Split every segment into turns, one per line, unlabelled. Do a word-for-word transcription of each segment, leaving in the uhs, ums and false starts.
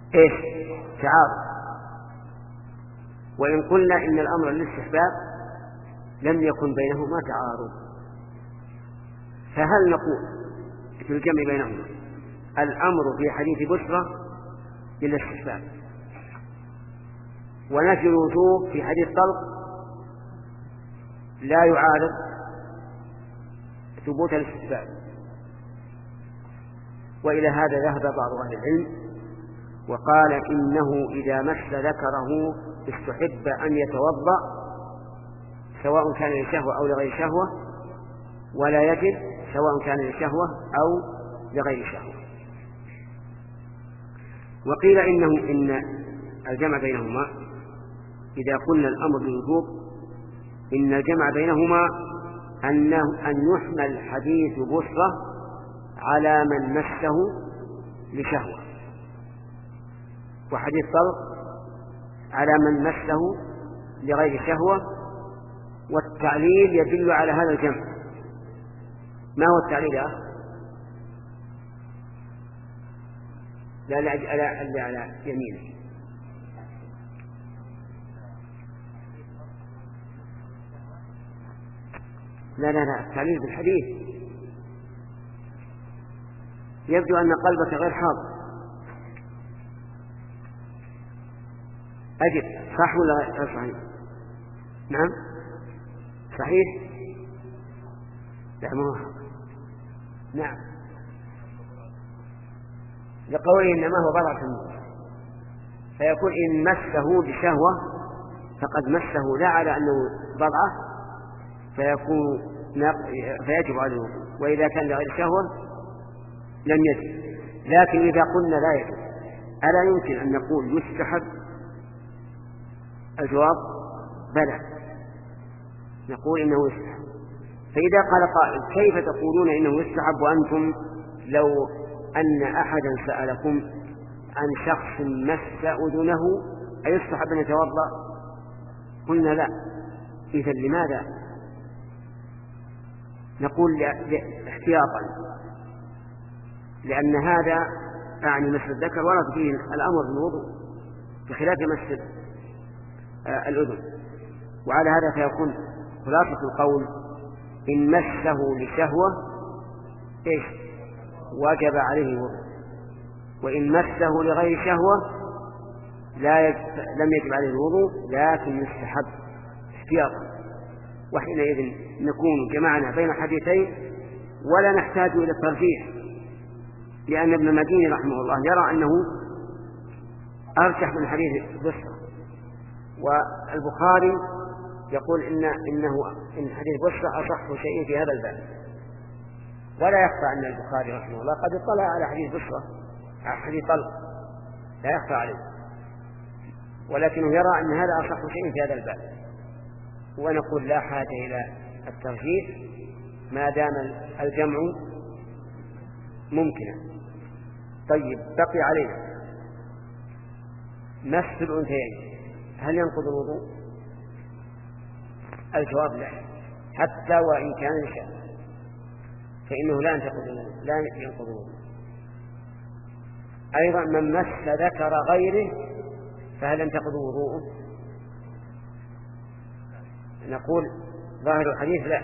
إيش تعارض. وإن قلنا إن الأمر للاستحباب لم يكن بينهما تعارض، فهل نقول في الجمع بينهما الأمر في حديث بشرى للاستحباب ونفي الوجوب في حديث طلق لا يعارض ثبوت الاستحباب؟ وإلى هذا ذهب بعض أهل العلم وقال إنه إذا مس ذكره استحب أن يتوضأ سواء كان لشهوة أو لغير شهوة، ولا يجب سواء كان لشهوة أو لغير شهوة. وقيل إنه إن الجمع بينهما إذا قلنا الأمر بالوجوب إن الجمع بينهما أنه أن يحمل حديث بشرى على من مسه لشهوة، وحديث طلق على من مسه لغير شهوة. والتعليل يدل على هذا الجمع. ما هو التعليل يا أخي؟ لا لا لا لا على يمينه. لا لا لا التعليل بالحديث يبدو أن قلبك غير حاضر. أجب صح ولا غير صحيح؟ نعم صحيح. لا ما نعم لقوله إنما هو بضعة منه، فيكون إن مسه بشهوة فقد مسه لا على أنه بضعة فيكون فيجب عليه، وإذا كان لغير شهوة لم يجب. لكن إذا قلنا لا يجب ألا يمكن أن نقول يستحب؟ الجواب بلى، نقول إنه يستحب. فإذا قال قائل كيف تقولون إنه يستحب وأنتم لو أن أحدا سألكم عن شخص مس أذنه أيستحب أن يتوضأ؟ قلنا لا. إذن لماذا؟ نقول احتياطا، لأن هذا يعني مس الذكر ورد فيه الأمر بالوضوء بخلاف مس الأذن. وعلى هذا فيكون خلاصة القول إن مسه لشهوة إيش وجب عليه الوضوء، وإن مسه لغير شهوة لا يجب لم يجب عليه الوضوء لكن يستحب احتياطا. وحينئذ نكون جمعنا بين حديثين ولا نحتاج إلى الترجيح، لأن ابن المديني رحمه الله يرى أنه أرجح من حديث بشرى، والبخاري يقول إن إنه إن حديث بشرى أصح شيء في هذا الباب. ولا يخفى أن البخاري رحمه الله قد اطلع على حديث بشرى على حديث طلق، لا يخفى عليه، ولكنه يرى أن هذا أصح شيء في هذا الباب. ونقول لا حاجة إلى الترجيح ما دام الجمع ممكنا. طيب بقي علينا مس الأنثيين هل ينقض الوضوء؟ الجواب لا، حتى وإن كان لشهوة فإنه لا ينقض الوضوء لا ينقض الوضوء. أيضا من مس ذكر غيره فهل ينتقض وضوءه؟ نقول ظاهر الحديث لا،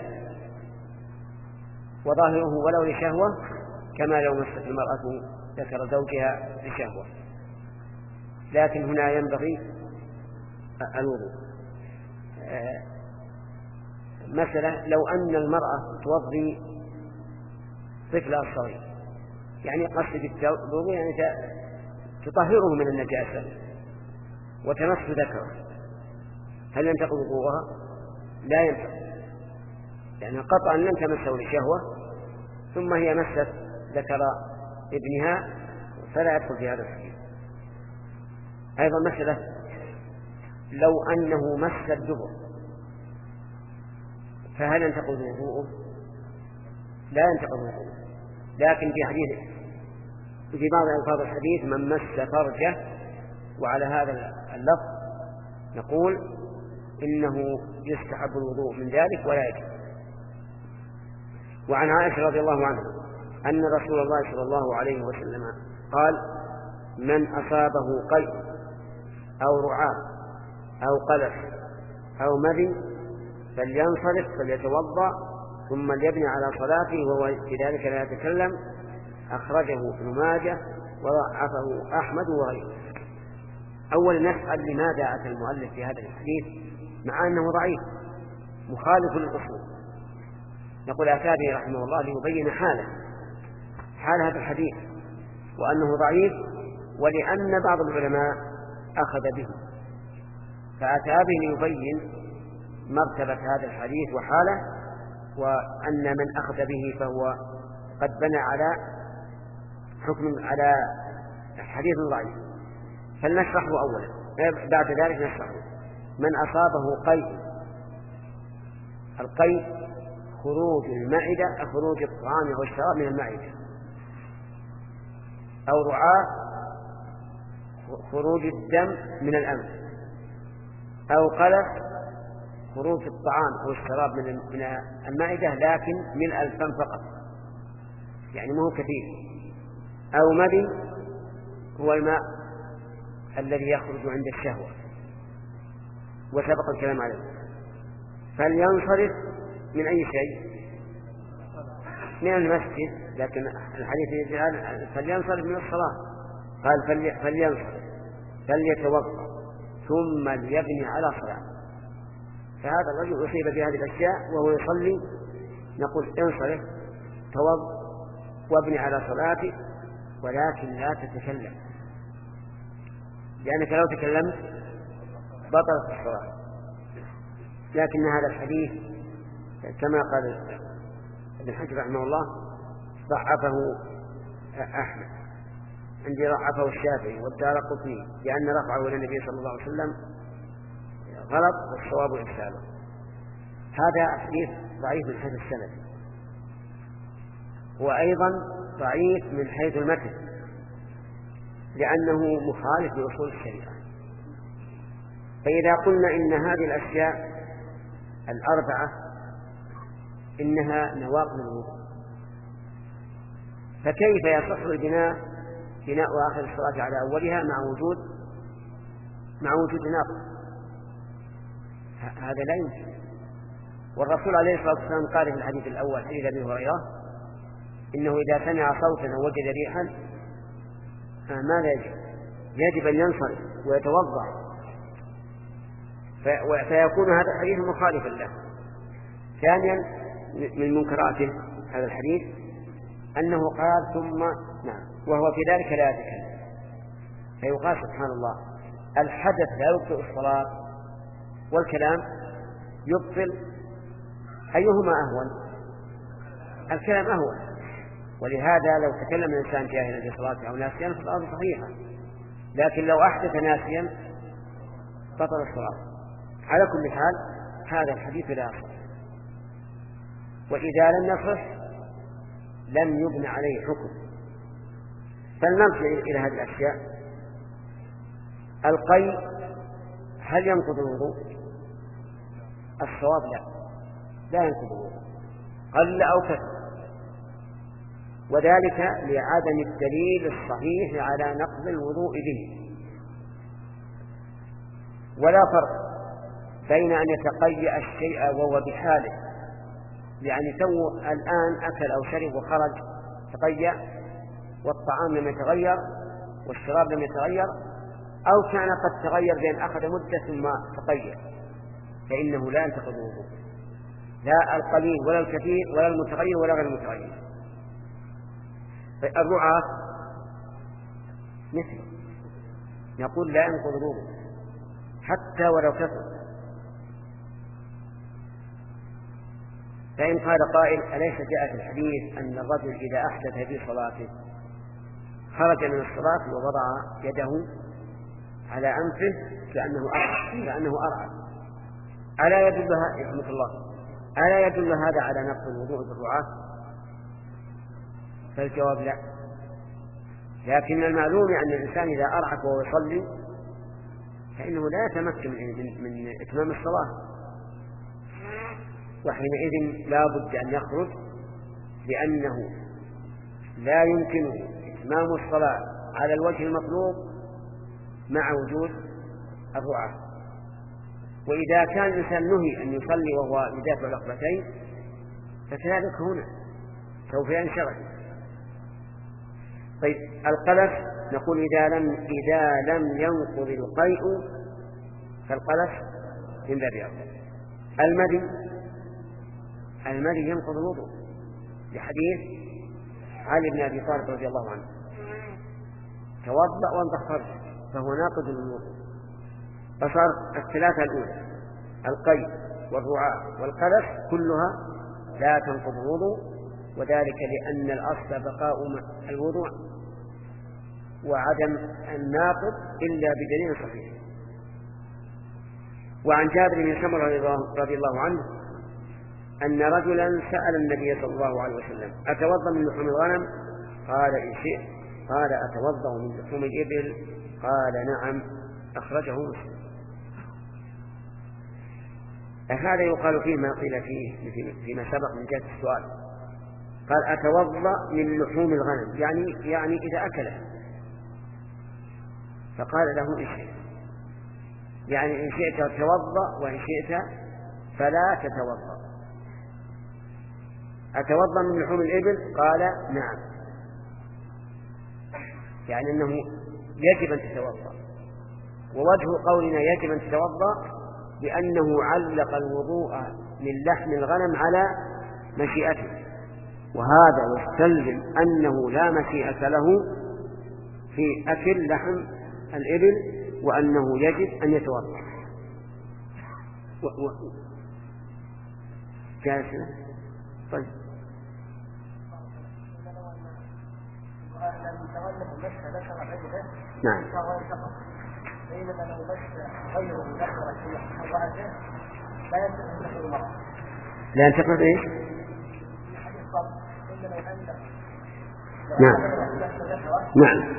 وظاهره ولو لشهوة كما لو مست المرأة ذكر زوجها لشهوة، لكن هنا ينبغي الوضوء. مثلا لو أن المرأة توضي طفلها الصغير، يعني قصد الوضوء يعني تطهره من النجاسة وتمس ذكره، هل ينتقض وضوءها؟ لا ينتقض، لأنها قطعا لم تمسه لشهوة ثم هي مست ذكر ابنها فلا يدخل في هذا الحديث. أيضا مسألة لو أنه مس الدبر فهل ينتقض وضوءه؟ لا ينتقض وضوءه، لكن في حديث في بعض ألفاظ الحديث من مس فرجه، وعلى هذا اللفظ نقول إنه يستحب الوضوء من ذلك ولا يجب. وعن عائشة رضي الله عنها أن رسول الله صلى الله عليه وسلم قال من أصابه قيء أو رعاء أو قلف أو مذي فلينصرف فليتوضأ ثم ليبني على صلاته وهو في ذلك لا يتكلم. أخرجه ابن ماجه وضعفه أحمد وغيره. أولا نسأل لماذا أتى المؤلف في هذا الحديث مع أنه ضعيف مخالف للأصول؟ نقول أتى به رحمه الله ليبين حاله حال هذا الحديث وأنه ضعيف، ولأن بعض العلماء أخذ به، فأتى به ليبين مرتبة هذا الحديث وحاله، وأن من أخذ به فهو قد بنى على حكم على حديث ضعيف. فلنشرحه أولا بعد ذلك نشرحه. من أصابه قيء، القيء خروج المعدة، خروج الطعام أو الشراب من المعدة، أو رعاء خروج الدم من الأنف، أو قلق خروج الطعام أو الشراب من المعدة لكن ملء الفم فقط، يعني مو كثير، أو مذي هو الماء الذي يخرج عند الشهوة وسبق الكلام عليه. فلينصرف من أي شيء؟ من المسجد، لكن الحديث يقول فلينصرف من الصلاة، قال فلينصرف فليتوضأ ثم ليبني على صلاة. فهذا الرجل أصيب بهذه الأشياء وهو يصلي، نقول انصرف توضأ وابني على صلاتك، ولكن لا تتكلم، لأنك لو تكلمت بطلت الصلاة. لكن هذا الحديث كما قال ابن حجر رحمه الله ضعفه أحمد، عندي ضعفه الشافعي والدارقطني، لأن رفعه إلى النبي صلى الله عليه وسلم غلط والصواب إرساله. هذا حديث ضعيف من حيث السند، وأيضا ضعيف من حيث المتن، لأنه مخالف لأصول الشريعة. فإذا قلنا إن هذه الأشياء الأربعة إنها نواقض الوضوء، فكيف يصح البناء بناء آخر الصلاة على أولها مع وجود مع وجود ناقض؟ هذا لا يمكن. والرسول عليه الصلاة والسلام قال في الحديث الأول حديث أبي هريرة إنه إذا سمع صوتا أو وجد ريحا ماذا يجب؟ يجب أن ينصرف ويتوضأ، فيكون هذا الحديث مخالفا له. ثانيا من منكراته هذا الحديث أنه قال ثم نعم وهو في ذلك لا يتكلم، فيقال سبحان الله الحدث لا يبطئ الصلاة والكلام يبطل، أيهما أهون؟ الكلام أهون. ولهذا لو تكلم الإنسان جاهلا في صلاته أو ناسيا فالصلاة صحيحة، لكن لو أحدث ناسيا بطل الصلاة. على كل حال هذا الحديث لا يصح، وإذا لم يصح لم يبنى عليه حكم. فلنرجع إلى هذه الأشياء. القيء هل ينقض الوضوء؟ الصواب لا، لا ينقض الوضوء قل أو كثر، وذلك لعدم الدليل الصحيح على نقض الوضوء به. ولا فرق بين أن يتقيأ الشيء وهو بحاله، يعني تو الآن أكل أو شرب وخرج تقيأ والطعام لم يتغير والشراب لم يتغير، أو كان قد تغير بأن أخذ مدة ثم تقيأ، فإنه لا ينتقض الوضوء، لا القليل ولا الكثير ولا المتغير ولا غير المتغير. الرعاة مثل نقول لا ينقض الوضوء حتى ولو كثر. فإن قال قائل أليس جاء في الحديث أن الرجل إذا أحدث في صلاته خرج من الصلاة ووضع يده على أنفه كأنه أرعى كأنه أرعى ألا يدل رحمة الله ألا يدل هذا على نقض الوضوء بالرعاة؟ فالجواب لا. لكن المعلوم أن الإنسان إذا أرعى وهو يصلي فإنه لا يتمكن من, من إتمام الصلاة، وحينئذ لا بد أن يخرج، لأنه لا يمكن إتمام الصلاة على الوجه المطلوب مع وجود الرعاة. وإذا كان الإنسان نهي أن يصلي وهو يدافع ركبتين فكذلك هنا سوف ينشغل. طيب القلف نقول إذا لم إذا لم ينقض القيء فالقلف من باب أولى. المدي المدي ينقض الوضوء لحديث علي بن أبي طالب رضي الله عنه توضأ وانضح فرجه فهو ناقض للوضوء. فصار الثلاثة الأولى القيء والرعاء والقلف كلها لا تنقض الوضوء، وذلك لأن الأصل بقاء الوضوء وعدم الناقض إلا بدليل صحيح. وعن جابر بن سمرة رضي الله عنه أن رجلا سأل النبي صلى الله عليه وسلم أتوضأ من لحوم الغنم؟ قال إن شئت. قال أتوضأ من لحوم الإبل؟ قال نعم. أخرجه مسلم. هذا يقال فيه ما قيل فيه فيما سبق من جهة السؤال. قال أتوضأ من لحوم الغنم يعني يعني إذا أكله، فقال له إن شئت، يعني إن شئت توضأ وإن شئت فلا تتوضأ. أتوضأ من لحوم الإبل؟ قال نعم، يعني أنه يجب أن تتوضأ. ووجه قولنا يجب أن تتوضأ لأنه علق الوضوء من لحم الغنم على مشيئته، وهذا يستلزم أنه لا مشيئة له في أكل لحم الإبل وأنه يجب أن يتوضأ. و... و... جالسنا طيب نعم.
بينما لو مشى غيره ذكر في حضرته لا ينتقل المرأة.
لا ينتقل ايش؟ نعم نعم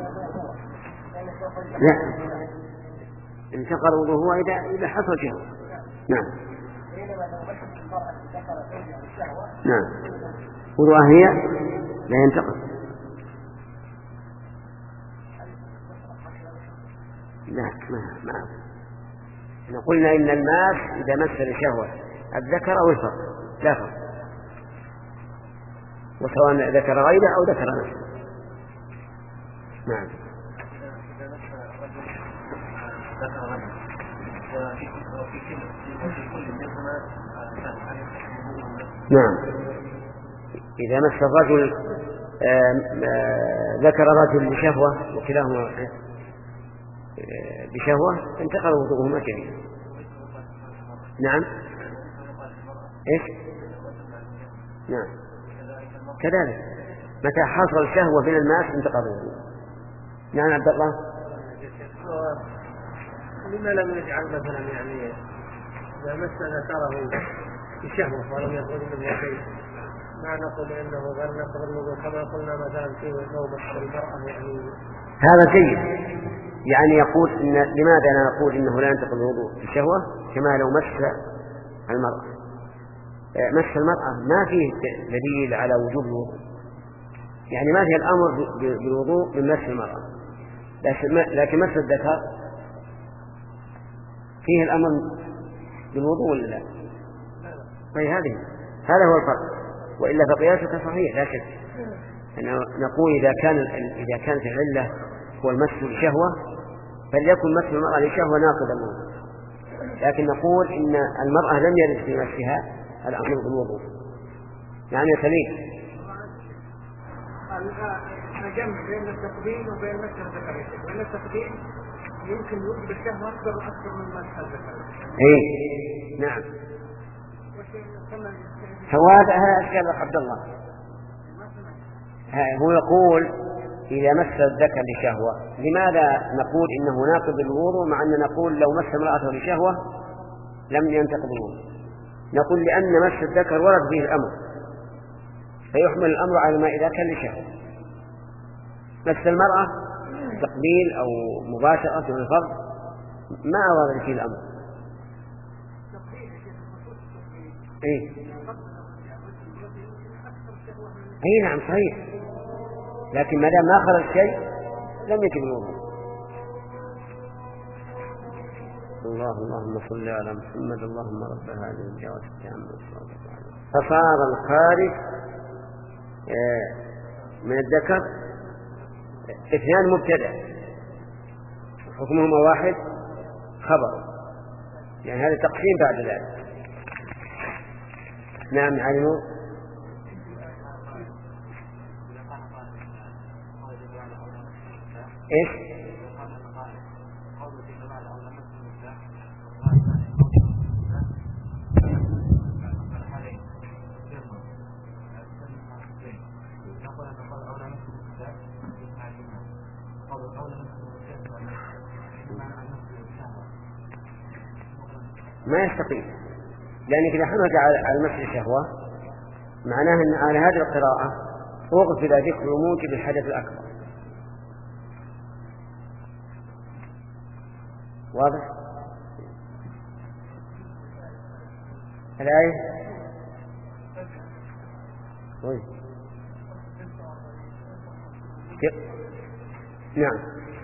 لا انتقل وضوء هو إذا إذا حصل شهوة. نعم
بينما لو مشت المرأة ذكر زوجها بالشهوة
نعم وضوءها هي لا ينتقل. لا ما ما احنا قلنا إن الماس إذا مس الشهوة الذكر أو الفرد لا فرق، وسواء ذكر غيره أو ذكر نفسه. نعم
إذا مس الرجل ذكر غيره وفي كل منهما
نعم إذا مس الرجل ذكر رجل بشهوة وكلاهما بشهوة انتقل وضوءهما جميعا. نعم ايش؟ نعم كذلك متى حصل شهوة من الماس انتقل وضوءه. نعم عبد الله.
لما لم يجعل مثلا يعني إذا مس ذكره بشهوة ولم يقل منه شيء ما نقول إنه غير نقض الوضوء كما قلنا مثلا في نوبة المرأة يعني
هذا جيد. يعني يقول إن لماذا لا نقول إنه لا ينتقل الوضوء بالشهوة كما لو مس المرأة. مس المرأة ما فيه دليل على وجوب الوضوء، يعني ما فيه الأمر بالوضوء من مس المرأة، لكن مس الذكر فيه الأمر بالوضوء ولا لا؟ طيب هذه هذا هو الفرق، وإلا فقياسك صحيح لا شك. نقول إذا كان إذا كانت العلة هو المس بشهوة فليكن مس المرأة لشهوة ناقض الوضوء، لكن نقول إن المرأة لم يرد في مسها الأمر بالوضوء. يعني سليم
الجمع بين التقديم وبين مس الذكر، وإن التقديم يمكن يوجب الشهوة أكثر أكثر من مس الذكر.
إيه نعم. فهذا هذا أشكال عبد الله. هو يقول إذا مس الذكر لشهوة لماذا نقول إنه ناقض الوضوء مع أن نقول لو مس امرأته لشهوة لم ينتقض الوضوء؟ نقول لأن مس الذكر ورد به الأمر فيحمل الأمر على ما إذا كان لشهوة. مس المرأة تقبيل أو مباشرة من الفرد ما ورد فيه الأمر. إيه أي نعم صحيح، لكن ما دام ما خرج شيء لم يجب الوضوء. الله اللهم صل على محمد اللهم رب هذه الدعوة التامة والصلاة والسلام. فصار الخارج من الذكر اثنان مبتدأ حكمهما واحد خبر، يعني هذا تقسيم بعد ذلك. نعم علموا ايش؟ ما يستقيم، لأنك إذا حملت على المسح الشهوة معناه أن على هذه القراءة أغفل ذكر موجب الحدث الأكبر. واضح؟ الآية طيب. نعم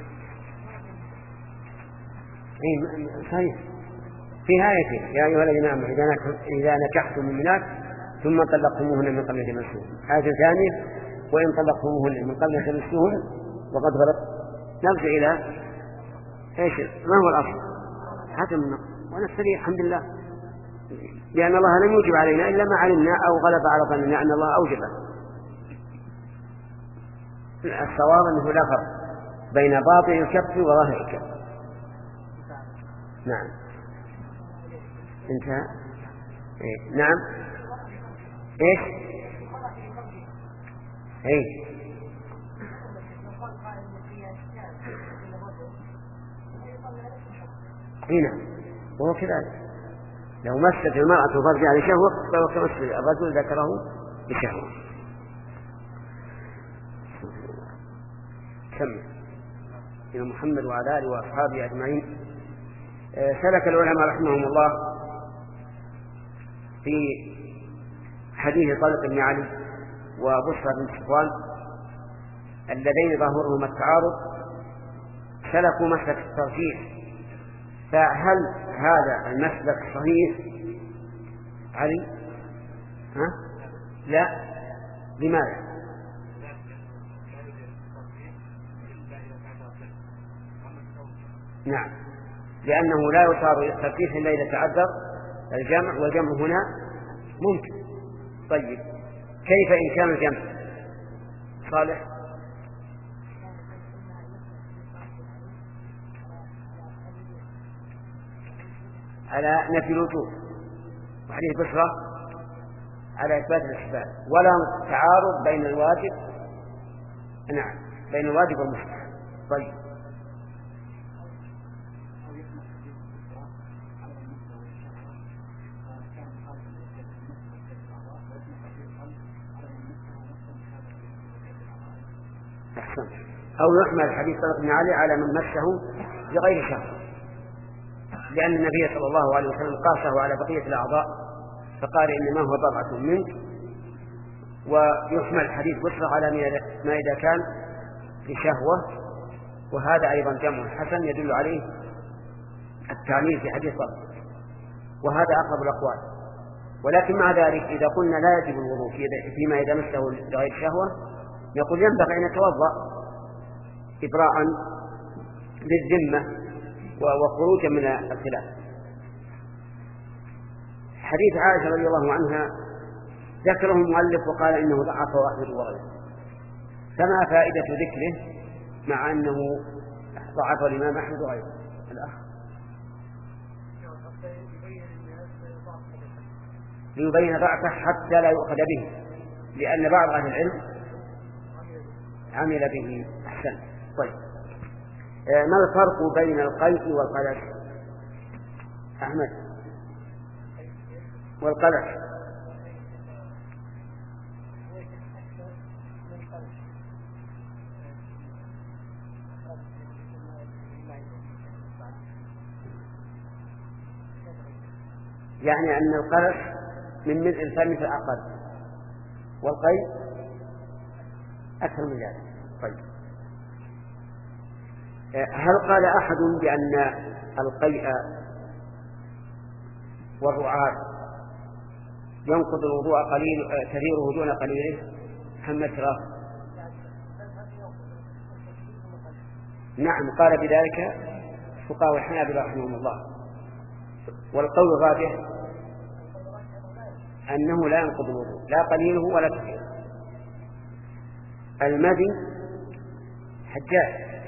إيه صحيح في آية يا أيها الذين آمنوا إذا نكحتم المؤمنات ثم طلقتموهن من قبل أن تمسوهن. آية ثانية وإن طلقتموهن من قبل أن تمسوهن وقد بلغ. نرجع إلى إيش ما هو الأصل؟ حتم ونستريح الحمد لله، لأن الله لم يوجب علينا إلا ما علمنا أو غلب على ظننا أن الله أوجبه. الصواب أنه لا فرق بين باطن الكف وظاهر الكف. نعم انتهى. إيه؟ نعم ايش ايه هنا وهو كذلك لو مست المرأة فرجها لشهوة فهو كمس الرجل ذكره بشهوة. كمل إلى محمد وعلى آله وأصحابه أجمعين. سلك العلماء رحمهم الله في حديث طلق بن علي وبشرى بن صفوان اللذين ظاهرهما التعارض سلكوا مسلك الترجيح. فهل هذا المسلك صحيح علي؟ ها؟ لا. لماذا؟ نعم لأنه لا يصار الترجيح إلا إذا تعذر الجمع، والجمع هنا ممكن. طيب كيف إن كان الجمع صالح؟ على نفي الوجوب وحديث بشرى على إثبات الإثبات، ولا تعارض بين الواجب نعم بين الواجب والمستحب. طيب أحسن. أو يحمل الحديث طلق بن علي على من مسه بغير شهوة، لأن النبي صلى الله عليه وسلم قاسه على بقية الأعضاء فقال إنما هو بضعة منك. ويحمل الحديث بشرى على ما إذا كان لشهوة، وهذا أيضا جمع حسن يدل عليه التعليل في حديث طلق، وهذا أقرب الأقوال. ولكن مع ذلك إذا قلنا لا يجب الوضوء فيما إذا مسه بغير شهوة يقول ينبغي أن يتوضأ إبراء للذمة وخروجا من الخلاف. حديث عائشة رضي الله عنها ذكره المؤلف وقال إنه ضعفه أحمد وغيره، فما فائدة ذكره مع أنه ضعفه الإمام أحمد وغيره؟ الأخ ليبين ضعفه حتى لا يؤخذ به، لأن بعض أهل العلم عمل به. أحسن. طيب ما الفرق بين القيء والقلش؟ أحمد والقلش يعني أن القلش من ملء الفم في الأقل والقيء أكثر من ذلك. طيب هل قال أحد بأن القيء والرعاة ينقض الوضوء قليل كثيره دون قليله؟ محمد شراف. نعم قال بذلك فقهاء الحنابلة رحمهم الله. والقول الراجح أنه لا ينقض الوضوء لا قليله ولا كثيره. المدي حجاج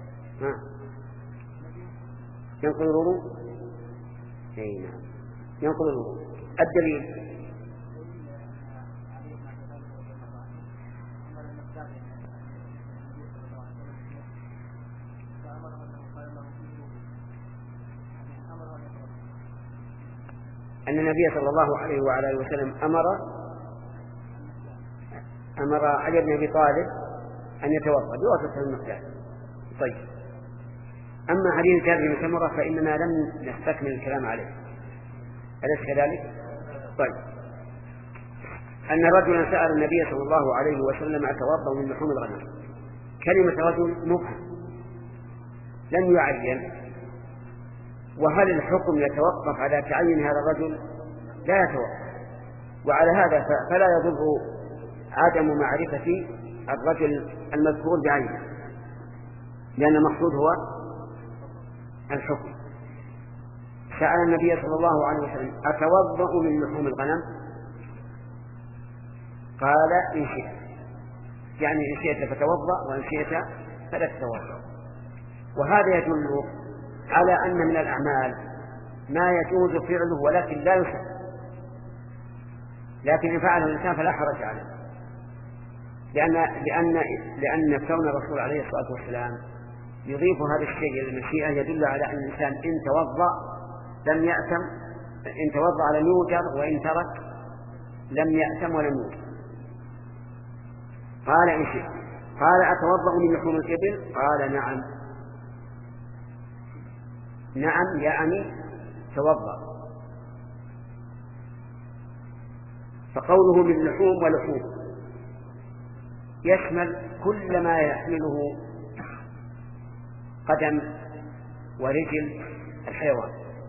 ينقض الوضوء. اي نعم ينقض الوضوء. الدليل أن النبي صلى الله عليه وعلى اله وسلم أمر أمر علي بن أبي طالب أن يتوضأ بواسطة المقداد. طيب أما حديث جابر بن سمرة فإننا لم نستكمل الكلام عليه، أليس كذلك؟ طيب أن رجلا سأل النبي صلى الله عليه وسلم أتوضأ من لحوم الغنم. كلمة رجل مبهم لم يعين، وهل الحكم يتوقف على تعيين هذا الرجل؟ لا يتوقف. وعلى هذا فلا يضر عدم معرفة الرجل المذكور بعينه، لأن المقصود هو الحكم. سأل النبي صلى الله عليه وسلم أتوضأ من لحوم الغنم؟ قال إن شئت، يعني إن شئت فتوضأ وإن شئت فلا تتوضأ. وهذا يدل على أن من الأعمال ما يجوز فعله ولكن لا يسن، لكن إن فعله الإنسان فلا حرج عليه، لأن لأن لأن كون الرسول عليه الصلاة والسلام يضيف هذا الشيء إلى المشيئة يدل على أن الإنسان إن توضأ لم يأثم، إن توضأ لم يوجر، وإن ترك لم يأثم ولم يوجر. قال إن شئت. قال أتوضأ من لحوم الإبل؟ قال نعم. نعم يعني توضأ. فقوله من لحوم ولحوم يشمل كل ما يحمله قدم ورجل الحيوان،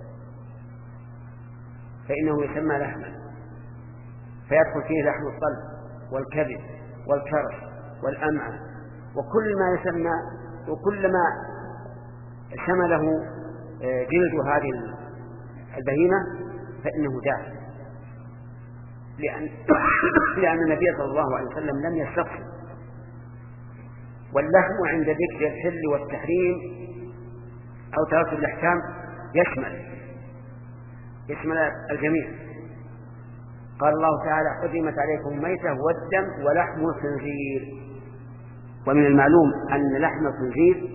فإنه يسمى لحما، فيدخل فيه لحم الصلب والكبد والكرش والأمعاء، وكل ما يسمى وكل ما شمله جلد هذه البهيمة فإنه داخل، لأن, لأن النبي صلى الله عليه وسلم لم يستقسم. واللحم عند ذكر الحل والتحريم أو ترك الأحكام يشمل يشمل الجميع. قال الله تعالى حرمت عليكم الميتة والدم ولحم الخنزير. ومن المعلوم أن لحم الخنزير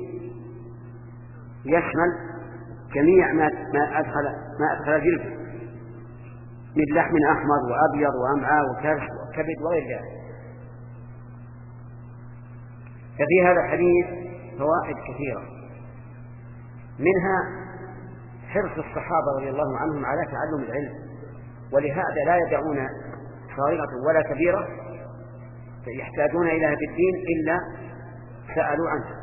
يشمل جميع ما ما أدخل ما أدخل جلده من لحم أحمر وأبيض وأمعاء وكرش وكبد وغير ذلك. ففي هذا الحديث فوائد كثيرة، منها حرص الصحابة رضي الله عنهم على تعلم العلم، ولهذا لا يدعون صغيرة ولا كبيرة يحتاجون إليها في الدين إلا سألوا عنها.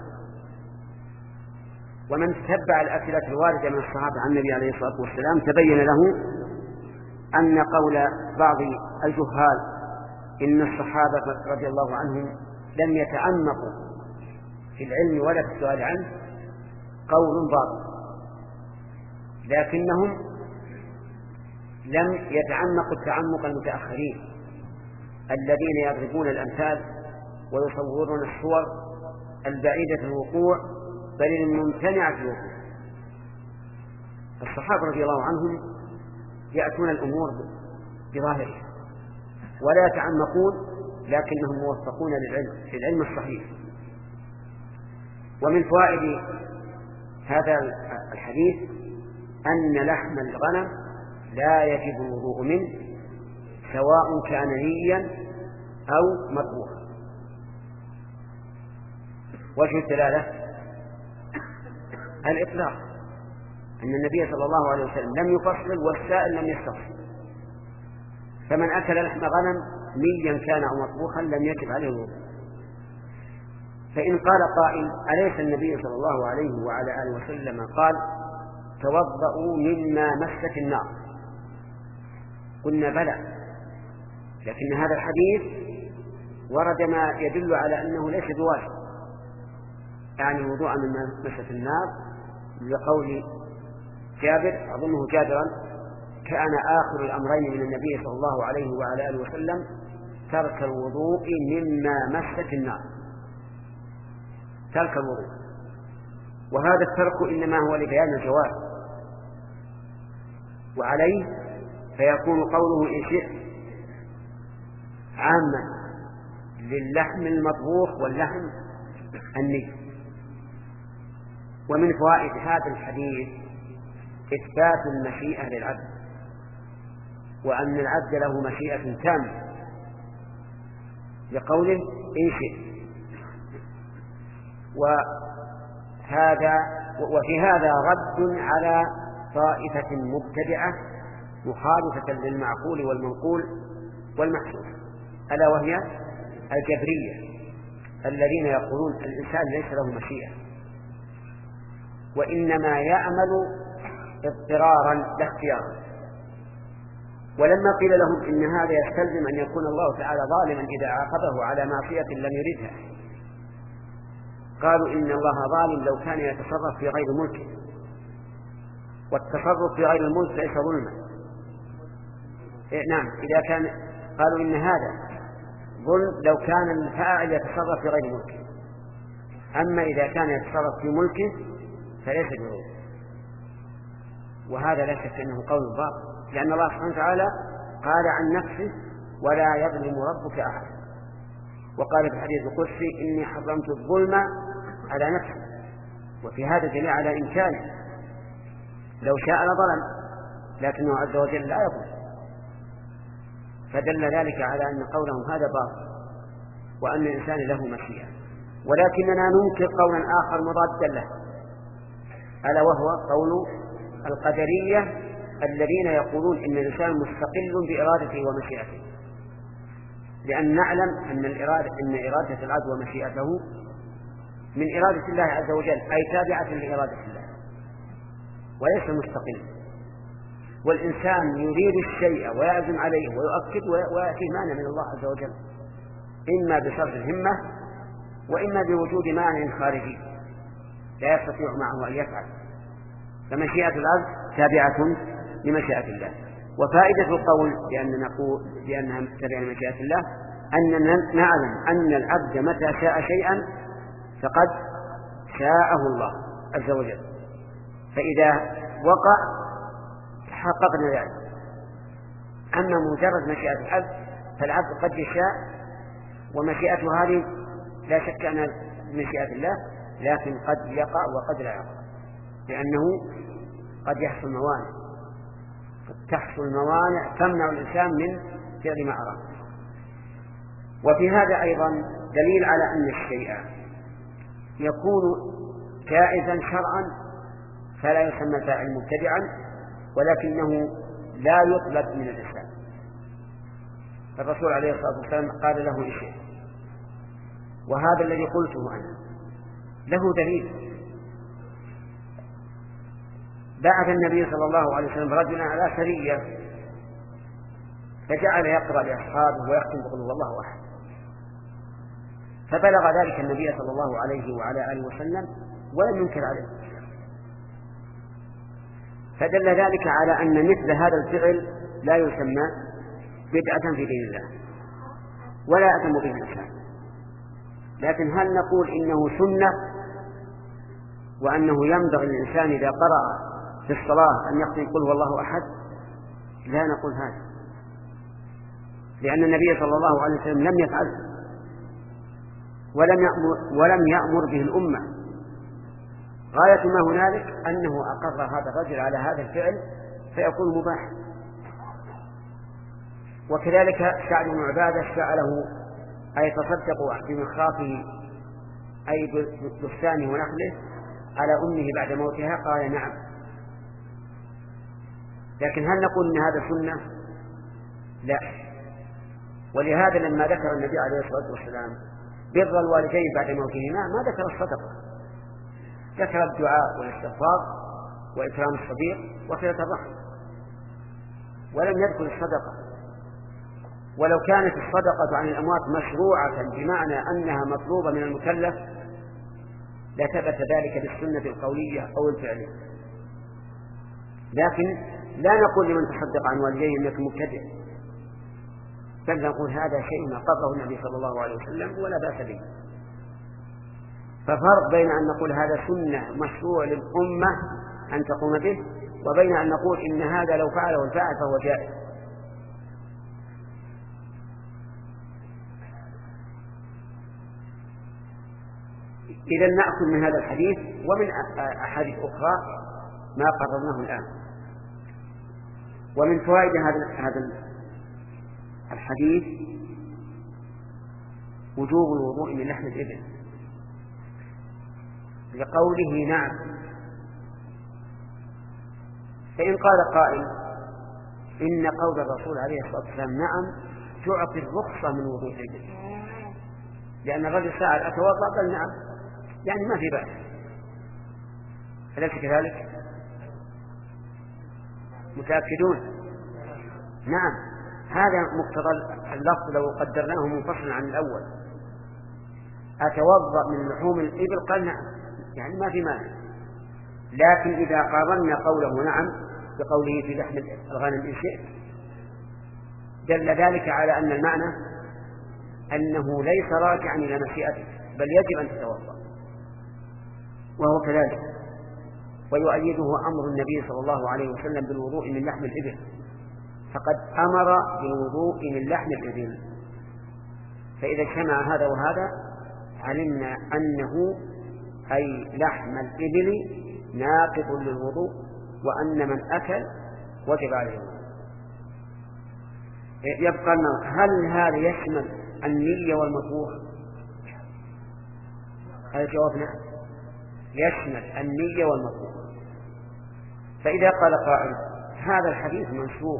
ومن تتبع الأسئلة الواردة من الصحابة عن النبي عليه الصلاة والسلام تبين له أن قول بعض الجهال إن الصحابة رضي الله عنهم لم يتعمقوا في العلم ولا في السؤال عنه قول باطل، لكنهم لم يتعمقوا التعمق المتأخرين الذين يضربون الأمثال ويصورون الصور البعيدة الوقوع بل الممتنعة الوقوع. الصحابة رضي الله عنهم يأتون الأمور بظاهرها ولا يتعمقون، لكنهم موفقون للعلم للعلم الصحيح. ومن فوائد هذا الحديث أن لحم الغنم لا يجب الوضوء منه سواء كان نيا أو مطبوخا. وجه الدلالة الإطلاق، أن النبي صلى الله عليه وسلم لم يفصل والسائل لم يستفصل، فمن أكل لحم غنم نيا كان أو مطبوخا لم يجب عليه الوضوء. فإن قال قائل أليس النبي صلى الله عليه وعلى آله وسلم قال توضؤوا مما مست النار؟ قلنا بلى، لكن هذا الحديث ورد ما يدل على أنه ليس بواجب، يعني وضوء مما مست النار، لقول جابر أظنه جابرا كان آخر الأمرين من النبي صلى الله عليه وعلى آله وسلم ترك الوضوء مما مست النار، ترك الوضوء، وهذا الترك إنما هو لبيان الجواز، وعليه فيكون قوله إن شئت عاما للحم المطبوخ واللحم الني. ومن فوائد هذا الحديث إثبات المشيئة للعبد، وأن العبد له مشيئة تامة لقوله إن شئت. وهذا وفي هذا رد على طائفة مبتدعة مخالفة للمعقول والمنقول والمحسوس، ألا وهي الجبرية الذين يقولون الإنسان ليس له مشيئة وإنما يعمل اضطرارا لا اختيارا. ولما قيل لهم إن هذا يستلزم أن يكون الله تعالى ظالما إذا عاقبه على معصية لم يردها، قالوا إن الله ظالم لو كان يتصرف في غير ملكه، والتصرف في غير الملك ليس ظلما. إيه نعم، إذا كان قالوا إن هذا ظلم لو كان الفاعل يتصرف في غير ملكه، أما إذا كان يتصرف في ملكه فليس بظلم. وهذا لا شك أنه قول باطل، لأن الله سبحانه وتعالى قال عن نفسه ولا يظلم ربك أحد، وقال في الحديث القدسي إني حرمت الظلم على نفسي، وفي هذا دليل على إمكانه، لو شاء لظلم لكنه عز وجل لا يظلم، فدل ذلك على أن قولهم هذا باطل وأن الإنسان له مشيئة. ولكننا ننكر قولا آخر مضادا له، ألا وهو قول القدرية الذين يقولون إن الإنسان مستقل بإرادته ومشيئته، لأن نعلم أن الإرادة إن إرادة العبد ومشيئته من إرادة الله عز وجل، أي تابعة لإرادة الله وليس مستقل. والإنسان يريد الشيء ويعزم عليه ويؤكد ويأتيه مانع من الله عز وجل، إما بصرف الهمة وإما بوجود مانع خارجي لا يستطيع معه أن يفعل، فمشيئة العبد تابعة لمشيئة الله. وفائدة القول بأن نقول بأنها تابعة لمشيئة الله أننا نعلم أن العبد متى شاء شيئا فقد شاءه الله عز وجل، فإذا وقع حققنا ذلك. أما مجرد مشيئة العبد فالعبد قد يشاء، ومشيئته هذه لا شك أنها مشيئة الله، لكن قد يقع وقد لا يقع، لأنه قد يحصل موانع، قد تحصل موانع تمنع الإنسان من فعل ما أراد. وفي هذا أيضا دليل على أن الشيء يكون جائزا شرعا فلا يسمى الفاعل مبتدعا، ولكنه لا يطلب من الإنسان. الرسول عليه الصلاة والسلام قال له إيش، وهذا الذي قلته أنا له دليل. بعث النبي صلى الله عليه وسلم رجلا على سرية فجعل يقرأ لأصحابه ويختم بقول هو الله أحد، فبلغ ذلك النبي صلى الله عليه وعلى آله وسلم ولم ينكر عليه، فدل ذلك على أن مثل هذا الفعل لا يسمى بدعة في دين الله ولا يأتم به الإنسان. لكن هل نقول إنه سنة وأنه ينبغي للإنسان إذا قرأ في الصلاة أن يختم قل هو الله أحد؟ لا نقول هذا، لأن النبي صلى الله عليه وسلم لم يفعل ولم يأمر, ولم يأمر به الأمة. غاية ما هنالك أنه أقر هذا الرجل على هذا الفعل فيكون مباحا. وكذلك سعد بن عبادة سأله أي تصدق بمخافه أي بستانه ونخله على أمه بعد موتها؟ قال نعم. لكن هل نقول إن هذا سنة؟ لا. ولهذا لما ذكر النبي عليه الصلاة والسلام بر الوالدين بعد موتهما ما ذكر الصدقة، ذكر الدعاء والاستغفار وإكرام الصديق وصلة الرحم، ولم يذكر الصدقة. ولو كانت الصدقة عن الأموات مشروعة بمعنى أنها مطلوبة من المكلف لثبت ذلك بالسنة القولية أو الفعلية، لكن لا نقول لمن تصدق عن والديه إنك مبتدع، بل نقول هذا شيء أقره النبي صلى الله عليه وسلم ولا بأس به. ففرق بين أن نقول هذا سنة مشروع للأمة أن تقوم به، وبين أن نقول إن هذا لو فعله الفاعل فهو جائز. إذا نأخذ من هذا الحديث ومن أحاديث أخرى ما قررناه الآن. ومن فوائد هذا هذا الحديث وجوب الوضوء من لحم الإبل، لقوله نعم. فإن قال قائل إن قول الرسول عليه الصلاة والسلام نعم تعطي الرخصة من وضوء الإبل، لأن الرجل سأل أتوضأ؟ قال نعم، يعني ما في بأس. أليس كذلك؟ متأكدون؟ نعم، هذا مقتضى اللفظ لو قدرناه منفصلا عن الأول. أتوضأ من لحوم الإبل؟ قال نعم، يعني ما في مانع. لكن إذا قارنا قوله نعم بقوله في لحم الغنم إن شئت دل ذلك على أن المعنى أنه ليس راجعا إلى مشيئتك، بل يجب أن تتوضأ، وهو كذلك. ويؤيده أمر النبي صلى الله عليه وسلم بالوضوء من لحم الإبل، فقد أمر بالوضوء من لحم الإبل. فإذا اجتمع هذا وهذا علمنا أنه أي لحم الإبل ناقض للوضوء، وأن من أكل وجب عليه الوضوء. يبقى هل هذا يشمل النية والمطبوخ؟ الجواب نعم، يشمل النية والمطبوخ. فإذا قال قائل هذا الحديث منسوخ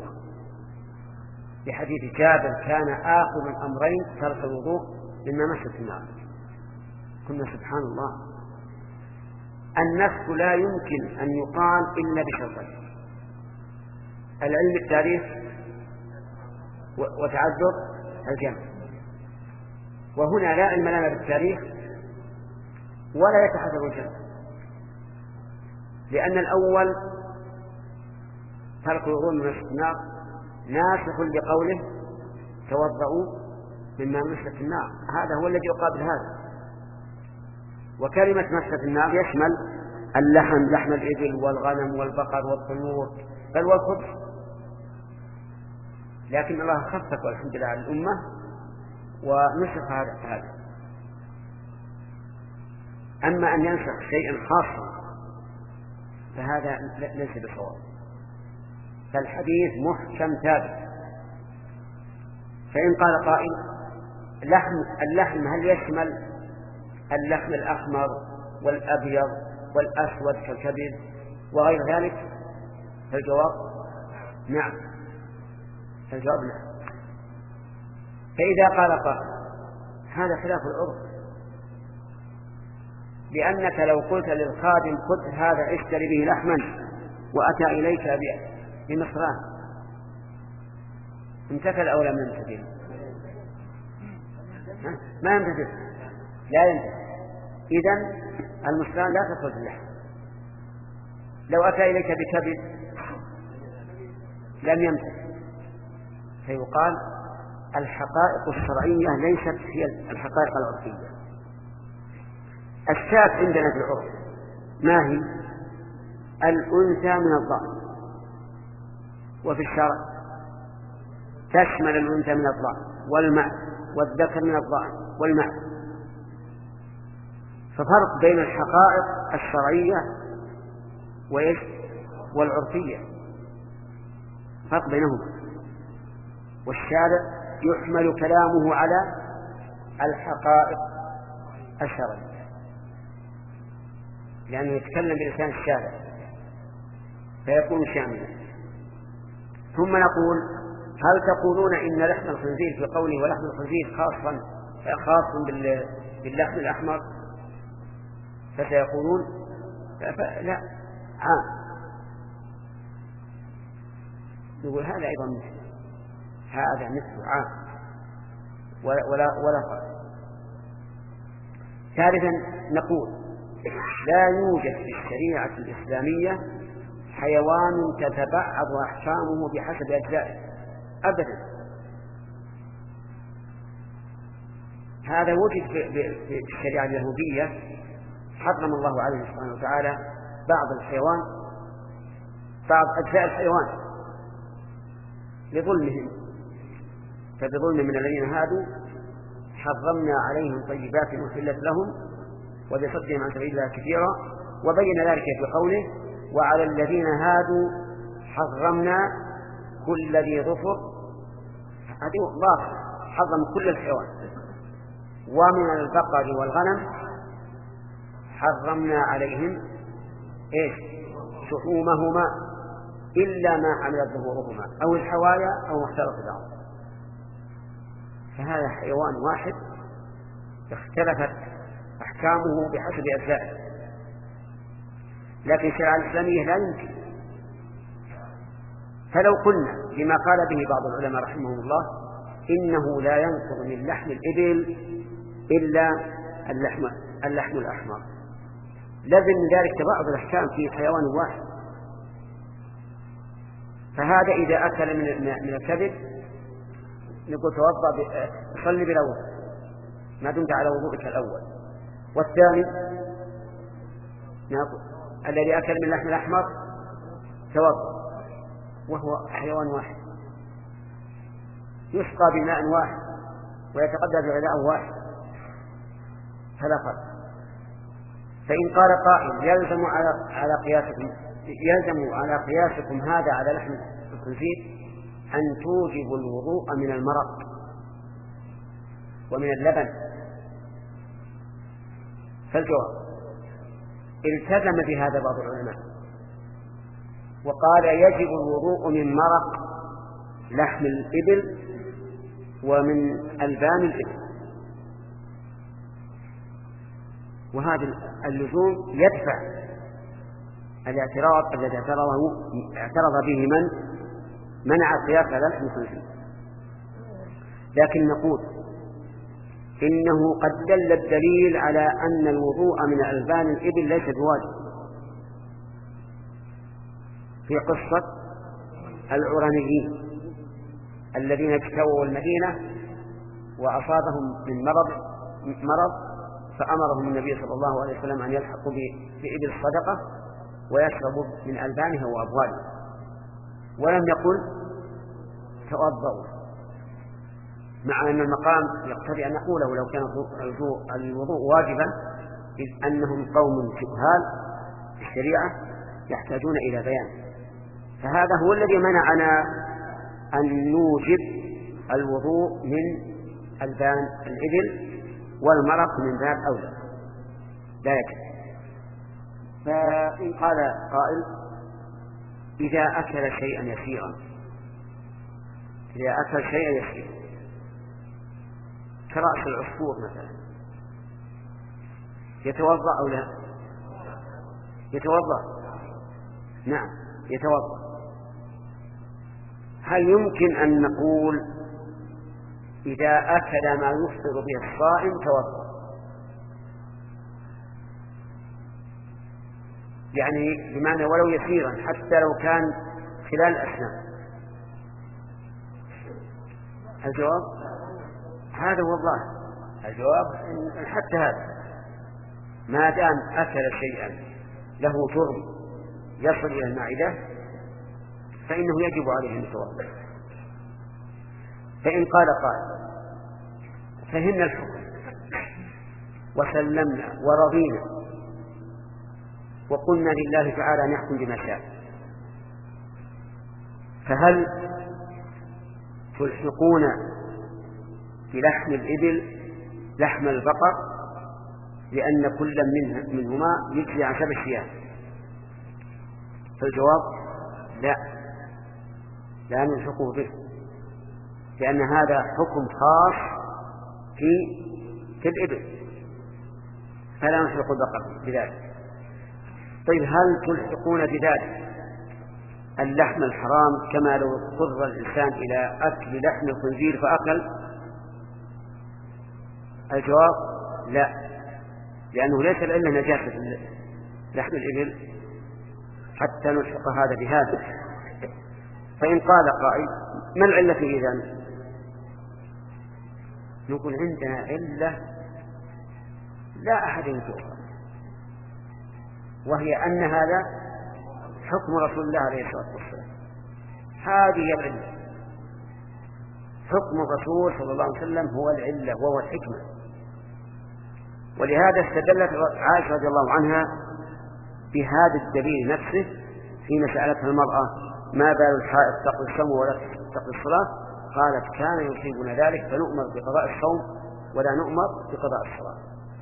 بحديث جابر كان آخر الأمرين ترك الوضوء مما مست النار، قلنا سبحان الله، النسخ لا يمكن أن يقال إلا بشرطين: العلم بالتاريخ وتعذر الجمع. وهنا لا علم لنا بالتاريخ ولا يتحسب الجمع، لأن الأول ترك الوضوء من مست النار ناسخ لقوله توضؤوا مما مست النار، هذا هو الذي يقابل هذا. وكلمة مست النار يشمل اللحم، لحم الإبل والغنم والبقر والطيور بل والخبز، لكن الله خفف والحمد لله على الأمة ونسخ هذا. أما أن ينسخ شيئا خاصا فهذا ليس بصواب، فالحديث محكم ثابت. فإن قال قائل لحم اللحم هل يشمل اللحم الأحمر والأبيض والأسود كالكبد وغير ذلك؟ فالجواب نعم، الجواب نعم. فإذا قال قائل هذا خلاف العرف، لأنك لو قلت للخادم خذ هذا اشتري به لحما وأتى إليك بمصران امتثل أو لم يمتثل؟ ما يمتثل، لا يمتثل. إذن المصران لا تخرج اللحم. لو أتى إليك بكبد لم يمتثل. فيقال الحقائق الشرعية ليست هي الحقائق العرفية. الشاة عندنا في العرف ما هي؟ الأنثى من الضأن، وفي الشرع تشمل الأنثى من الضأن والمعز والذكر من الضأن والمعز. ففرق بين الحقائق الشرعية والعرفية، فرق بينهما. والشارع يحمل كلامه على الحقائق الشرعية لأنه يتكلم بلسان الشارع فيكون شاملا. ثم نقول هل تقولون إن لحم الخنزير في قوله ولحم الخنزير خاصا خاص باللحم الأحمر فسيقولون لا عام. يقول هذا أيضا مثل هذا مثل عام ولا ولا ولا فرق. ثالثا نقول لا يوجد في الشريعة الإسلامية حيوان تتبعض أحكامه بحسب أجزائه أبدا. هذا وجد في الشريعة اليهودية، حرم الله عليه سبحانه وتعالى بعض الحيوان بعض أجزاء الحيوان لظلمهم، فبظلم من الذين هادوا حرمنا عليهم طيبات أحلت لهم وبصدهم عن سبيل الله كثيرا، وبين ذلك في قوله وعلى الذين هادوا حرمنا كل ذي ظفر. هذه ضاف حرم كل الحيوان. ومن البقر والغنم حرمنا عليهم ايش شحومهما إلا ما حملت ظهورهما أو الحوايا أو اختلط بعض. فهذا حيوان واحد اختلفت أحكامه بحسب أجزائه، لكن الشريعة الإسلامية لا يمكن. فلو قلنا بما قال به بعض العلماء رحمهم الله إنه لا ينقض من لحم الإبل إلا اللحم, اللحم الأحمر، لازم من ذلك تبعض الأحكام في حيوان واحد. فهذا إذا أكل من من الكبد نقول توضأ صلي بالأول ما دمت على وضوءك الأول. والثاني نقول الذي أكل من اللحم الأحمر توضأ، وهو حيوان واحد يسقى بماء واحد ويتقدم بغذاء واحد فلا فرق. فإن قال قائل يلزم على على قياسكم يلزم على قياسكم هذا على لحم الخنزير أن توجبوا الوضوء من المرق ومن اللبن، فالجواب التزم بهذا بعض العلماء وقال يجب الوضوء من مرق لحم الإبل ومن ألبان الإبل، وهذا اللزوم يدفع الاعتراض الذي اعترضه اعترض به من منع القياس على لحم الخنزير. لكن نقول إنه قد دل الدليل على أن الوضوء من ألبان الإبل ليس بواجب في قصة العرانيين الذين اجتووا المدينة وأصابهم من مرض مرض فأمرهم النبي صلى الله عليه وسلم أن يلحقوا بإبل الصدقة ويشربوا من ألبانها وأبوالها، ولم يقل توضؤوا، مع أن المقام يقتضي أن نقوله لو كان الوضوء واجبا، إذ أنهم قوم جهال في الشريعة يحتاجون إلى بيان. فهذا هو الذي منعنا أن نوجب الوضوء من ألبان الإبل والمرق من ذات أولى لا يكفي. فإن قال قائل إذا أكل شيئا يسيرا إذا أكل شيئا يسيرا كرأس العصفور مثلا يتوضأ أو لا؟ يتوضأ. نعم يتوضأ. هل يمكن أن نقول إذا أكل ما يفطر به الصائم توضأ؟ يعني بمعنى ولو يسيرا حتى لو كان خلال الأسنان؟ الجواب هذا هو الظاهر. الجواب حتى هذا ما دام أكل شيئا له جرم يصل إلى المعدة فإنه يجب عليه أن يتوضأ. فإن قال قائل فهمنا الحكم وسلمنا ورضينا وقلنا لله تعالى أن يحكم بما شاء، فهل تلحقون بلحم الإبل لحم البقر لأن كل منهما يجزي عن سبع الشياه؟ فالجواب لا لا نلحقه به، لأن هذا حكم خاص في في الإبل فلا نحرق البقر بذلك. طيب هل تلحقون بذلك اللحم الحرام كما لو اضطر الإنسان إلى أكل لحم الخنزير فأكل؟ الجواب لا، لأنه ليس العلة نجاسة لحم الإبل حتى نلحق هذا بهذا. فإن قال قائل ما العلة إذن؟ نقول عندنا علة لا أحد ينكرها، وهي أن هذا حكم رسول الله عليه الصلاة والسلام. هذه العلة، حكم الرسول صلى الله عليه وسلم هو العلة وهو الحكمة. ولهذا استدلت عائشة رضي الله عنها بهذا الدليل نفسه حين سألتها المرأة ما بال الحائض تقضي الصوم ولا تقضي الصلاة؟ قالت كان يصيبنا ذلك فنؤمر بقضاء الصوم ولا نؤمر بقضاء الصلاة.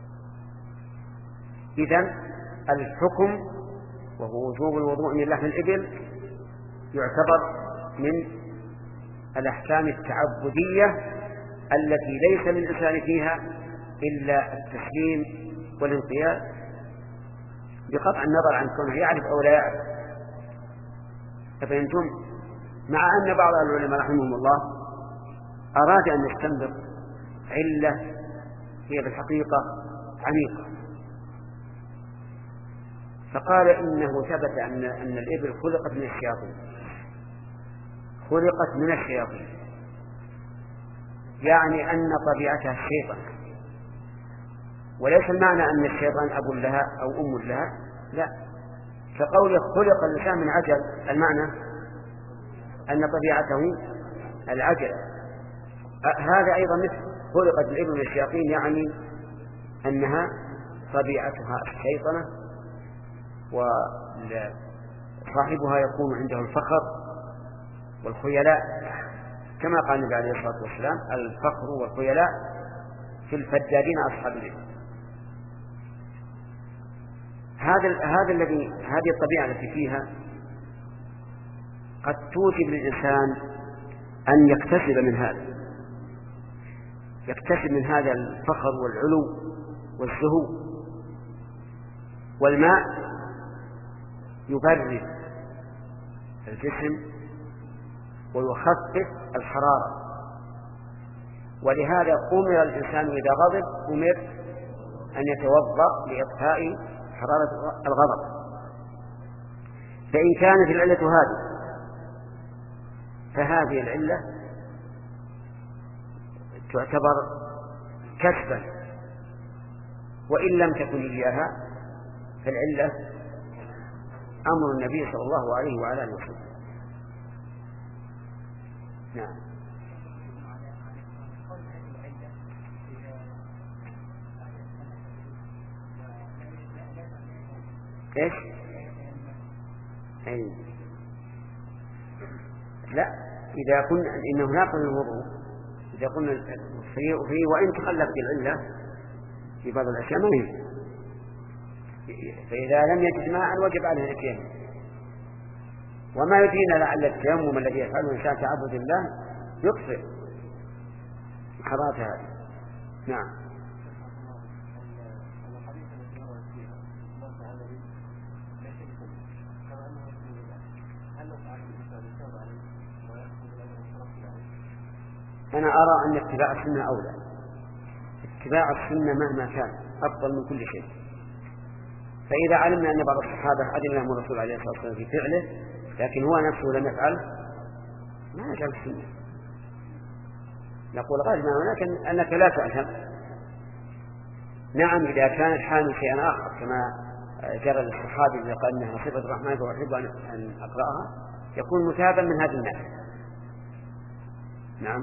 إذن الحكم وهو وجوب الوضوء من لحم الإبل يعتبر من الأحكام التعبدية التي ليس للإنسان فيها إلا التسليم والانقياد بقطع النظر عن كونه يعرف أو لا يعرف. ففهمتم؟ مع أن بعض العلماء رحمهم الله أراد أن يستنبط علة هي بالحقيقة عميقة، فقال إنه ثبت أن أن الإبل خلقت من الشياطين، خلقت من الشياطين، يعني أن طبيعتها الشيطان، وليس المعنى أن الشيطان أب لها أو أم لها، لا، فقوله خلق الإنسان من عجل المعنى أن طبيعته العجل. هذا أيضا مثل خلقت الإبل من الشياطين، يعني أنها طبيعتها الشيطنة وصاحبها يكون عنده الفخر والخيلاء، كما قال النبي عليه الصلاة والسلام الفخر والخيلاء في الفجارين أصحاب الإبل. هذا هذا الذي هذه الطبيعة التي فيها قد توجب للإنسان أن يكتسب من هذا، يكتسب من هذا الفخر والعلو والزهو. والماء يبرد الجسم ويخفف الحرارة، ولهذا أمر الإنسان إذا غضب أمر أن يتوضأ لإطفاء حرارة الغضب. فإن كانت العلة هذه فهذه العلة تعتبر كسبا، وإن لم تكن إياها فالعلة أمر النبي صلى الله عليه وعلى آله وسلم. نعم. إيش؟ أي لا، إذا كنا إنه ناقض الوضوء، إذا قلنا فيه وفيه وإن تخلف بالعلة في بعض الأشياء ما يجب، فإذا لم يجد ماء وجب عليه التيمم. وما يدينا لعل التيمم الذي يفعله الإنسان تعبد الله يكفر حرارة هذه. نعم. أنا أرى أن اتباع السنة أولى، اتباع السنة مهما كان أفضل من كل شيء. فإذا علمنا أن بعض الصحابة أذن لهم الرسول عليه الصلاة والسلام في فعله لكن هو نفسه لم يفعله ما نجعل السنة، نقول غالبا ولكن أنك لا تعلم. نعم إذا كان الحامل شيئا آخر كما جرى للصحابي إذا قال إنها صفة الرحمن فأحب أن أقرأها يكون متابا من هذا الناس. نعم.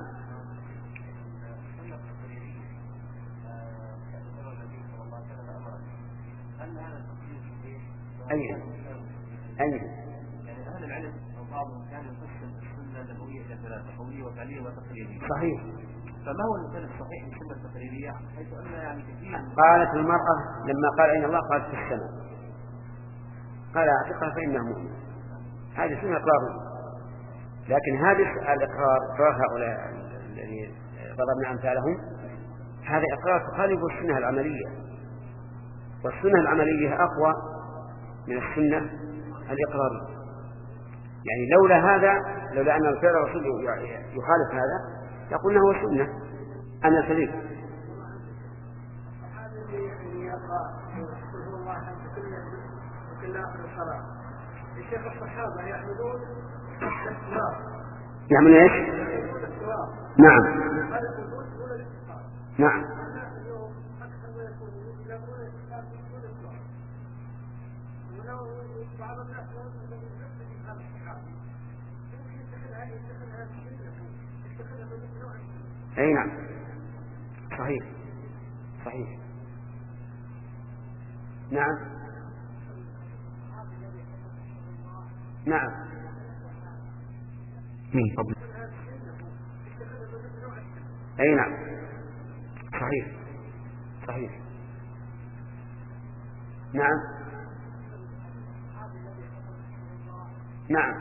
أين أين
يعني أهل العلم أو بعضهم كان يقسم السنة النبوية إلى ثلاثة: قولية وفعلية وتقريرية.
صحيح.
فما هو المثال الصحيح للسنة التقريرية حيث أن يعني كثير
قالت المرأة لما قال أين الله قالت في السماء، قال أعتقها فإنها مؤمنة، هذه سنة إقرار. لكن هذه الإقرار إقرار هؤلاء الذين ضربنا أمثالهم هذا إقرار تخالف السنة العملية، والسنة العملية أقوى من السنة الإقرارية. يعني لولا هذا، لولا أن الفعل الرسول يخالف هذا يقول هو سنة. أنا سليم.
الشيخ الصحابة يعملون
يعملون ايش؟ نعم نعم اي نعم صحيح صحيح نعم نعم من فضل اي نعم صحيح صحيح نعم نعم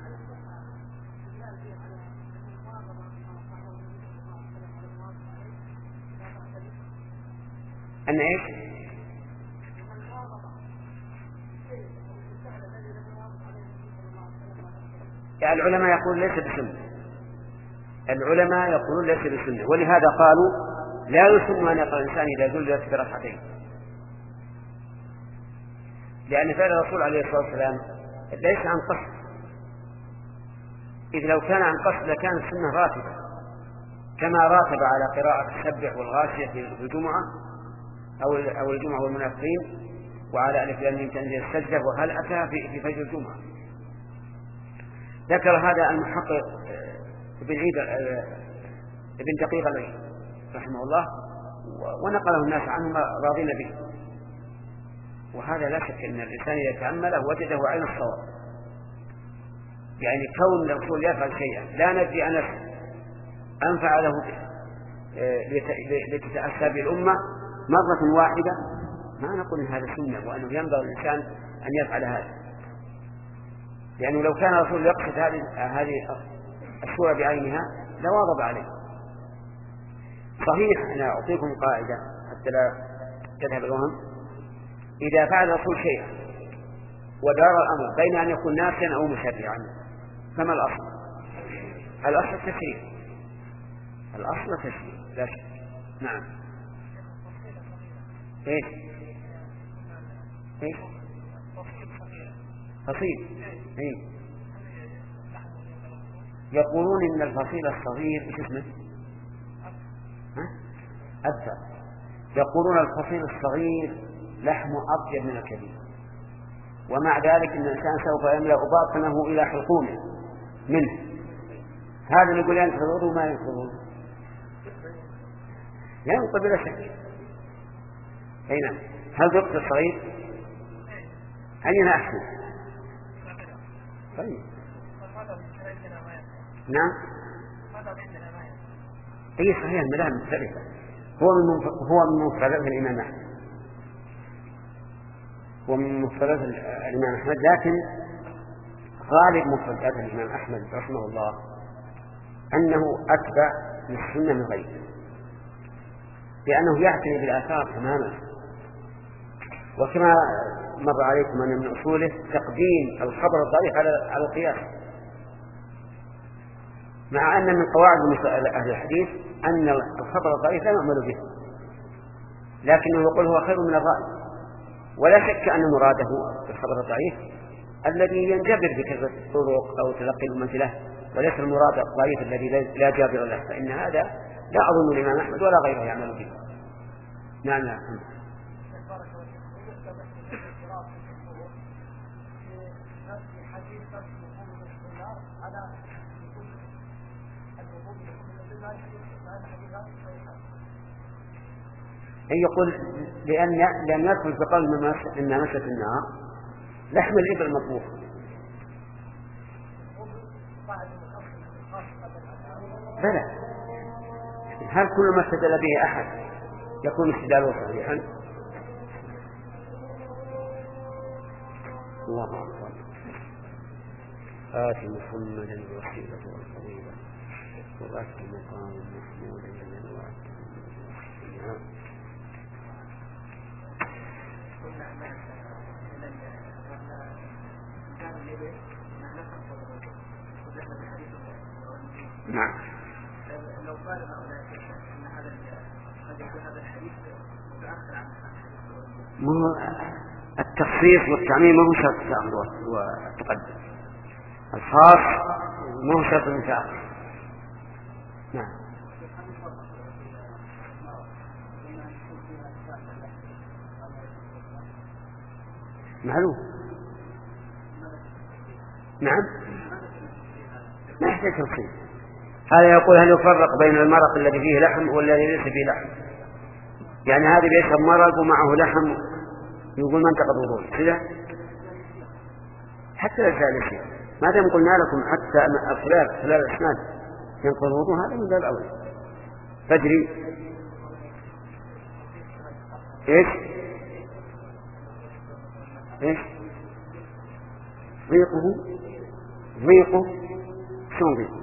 أن إيش؟ العلماء يقولون ليس بسنة، العلماء يقولون ليس بسنة، ولهذا قالوا لا يسن أن يقرأ الإنسان إذا زلزلت بركعتين، لأن فعل الرسول عليه الصلاة والسلام ليس عن قصد، إذ لو كان عن قصد لكان السنة راتبة كما راتب على قراءة السبح والغاشية في الجمعة أو أو الجمعة والمنافقين وعلى ألف لام ميم تنزيل السجدة وهل أتى في فجر الجمعة. ذكر هذا المحقق ابن عيد ابن دقيق العيد رحمه الله ونقله الناس عنه راضين به، وهذا لا شك أن الإنسان إذا تأمله وجده عين الصواب. يعني كون الرسول يفعل شيئا لا ندري أن أنفع له لتتأسى بالأمة مرة واحدة، ما نقول إن هذا سنة وأنه ينبغي الإنسان أن يفعل هذا، لأنه لو كان الرسول يقصد هذه هذه السورة بعينها لواظب عليه. صحيح أنا أعطيكم قاعدة حتى لا تذهب الوهم، إذا فعل الرسول شيئا ودار الأمر بين أن يكون ناسيا أو مشرعا فما الأصل؟ الأصل التشريع، الأصل التشريع لا شك. نعم ايش ايش فصيل ايه يقولون ان الفصيل الصغير ايش اسمه ها أكثر، يقولون الفصيل الصغير لحمه أطيب من الكبير، ومع ذلك ان الانسان سوف يملأ باطنه الى حلقومه منه. هذا يقول ينقض الوضوء ما ينقض الوضوء، ينقض بلا شك. أي نعم. هل ضبط الصغير أين أحسن؟ طيب نعم أي صحيح المذاهب مختلفة، هو من هو من مفردات الإمام أحمد، هو من مفردات الإمام أحمد، لكن غالب مفردات الإمام أحمد رحمه الله أنه أتبع للسنة من غيره، لأنه يعتني بالآثار تماما. وكما مر عليكم أن من أصوله تقديم الخبر الضعيف على القياس، مع أن من قواعد أهل الحديث أن الخبر الضعيف لا يعمل به، لكنه يقول هو خير من الرأي. ولا شك أن مراده بالخبر الضعيف الذي ينجبر بكثرة الطرق أو تلقي الأمة له، وليس المراد الضعيف الذي لا جابر له، فإن هذا لا أظن الإمام أحمد ولا غيره يعمل به. نعم نعم. أن يقول لأن لأن يدخل في قول إن مسة النار لحم الإبل مطبوخ. بلى، هل كل ما استدل به أحد يكون استدلاله صحيحا؟ الله أكبر. آت محمدا الوسيلة والفضيلة وآت مقام محمودا الذي وعدته. نعم.
لو قال هؤلاء ان هذا قد يكون هذا الحديث متاخر عن
التخصيص والتعميم ما هو شرط التأخر والتقدم، الخاص ما هو شرط المتأخر. نعم. معلوم. نعم ما يحتاج تفصيل. هذا يقول هل يفرق بين المرق الذي فيه لحم والذي ليس فيه لحم؟ يعني هذا بيشرب مرق ومعه لحم يقول ما انتقض وضوء كذا، حتى لا يسأل شيء ما دام قلنا لكم حتى الخلاف خلال الأسناد ينقض وضوء، هذا من باب أولى. تدري ايش ايش ضيقه ضيقه شو ضيق؟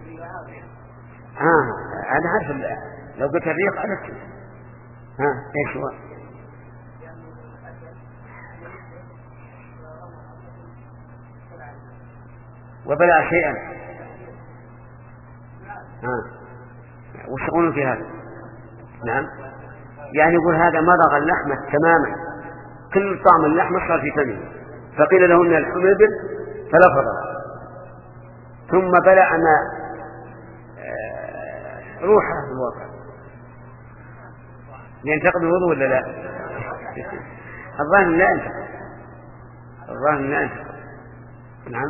ها أنا عارف لو قلت الريق عرفت. ها ايش هو؟ وبلع شيئا. ها وش يقولون في هذا؟ نعم يعني يقول هذا مضغ اللحمة تماما، كل طعم اللحمة صار في فمه، فقيل له ان اللحم الإبل فلفظ ثم بلع ما روحه في الواقع. ينتقد الوضوء ولا لا؟ الظاهر لا ينتقد، الظاهر لا ينتقد. نعم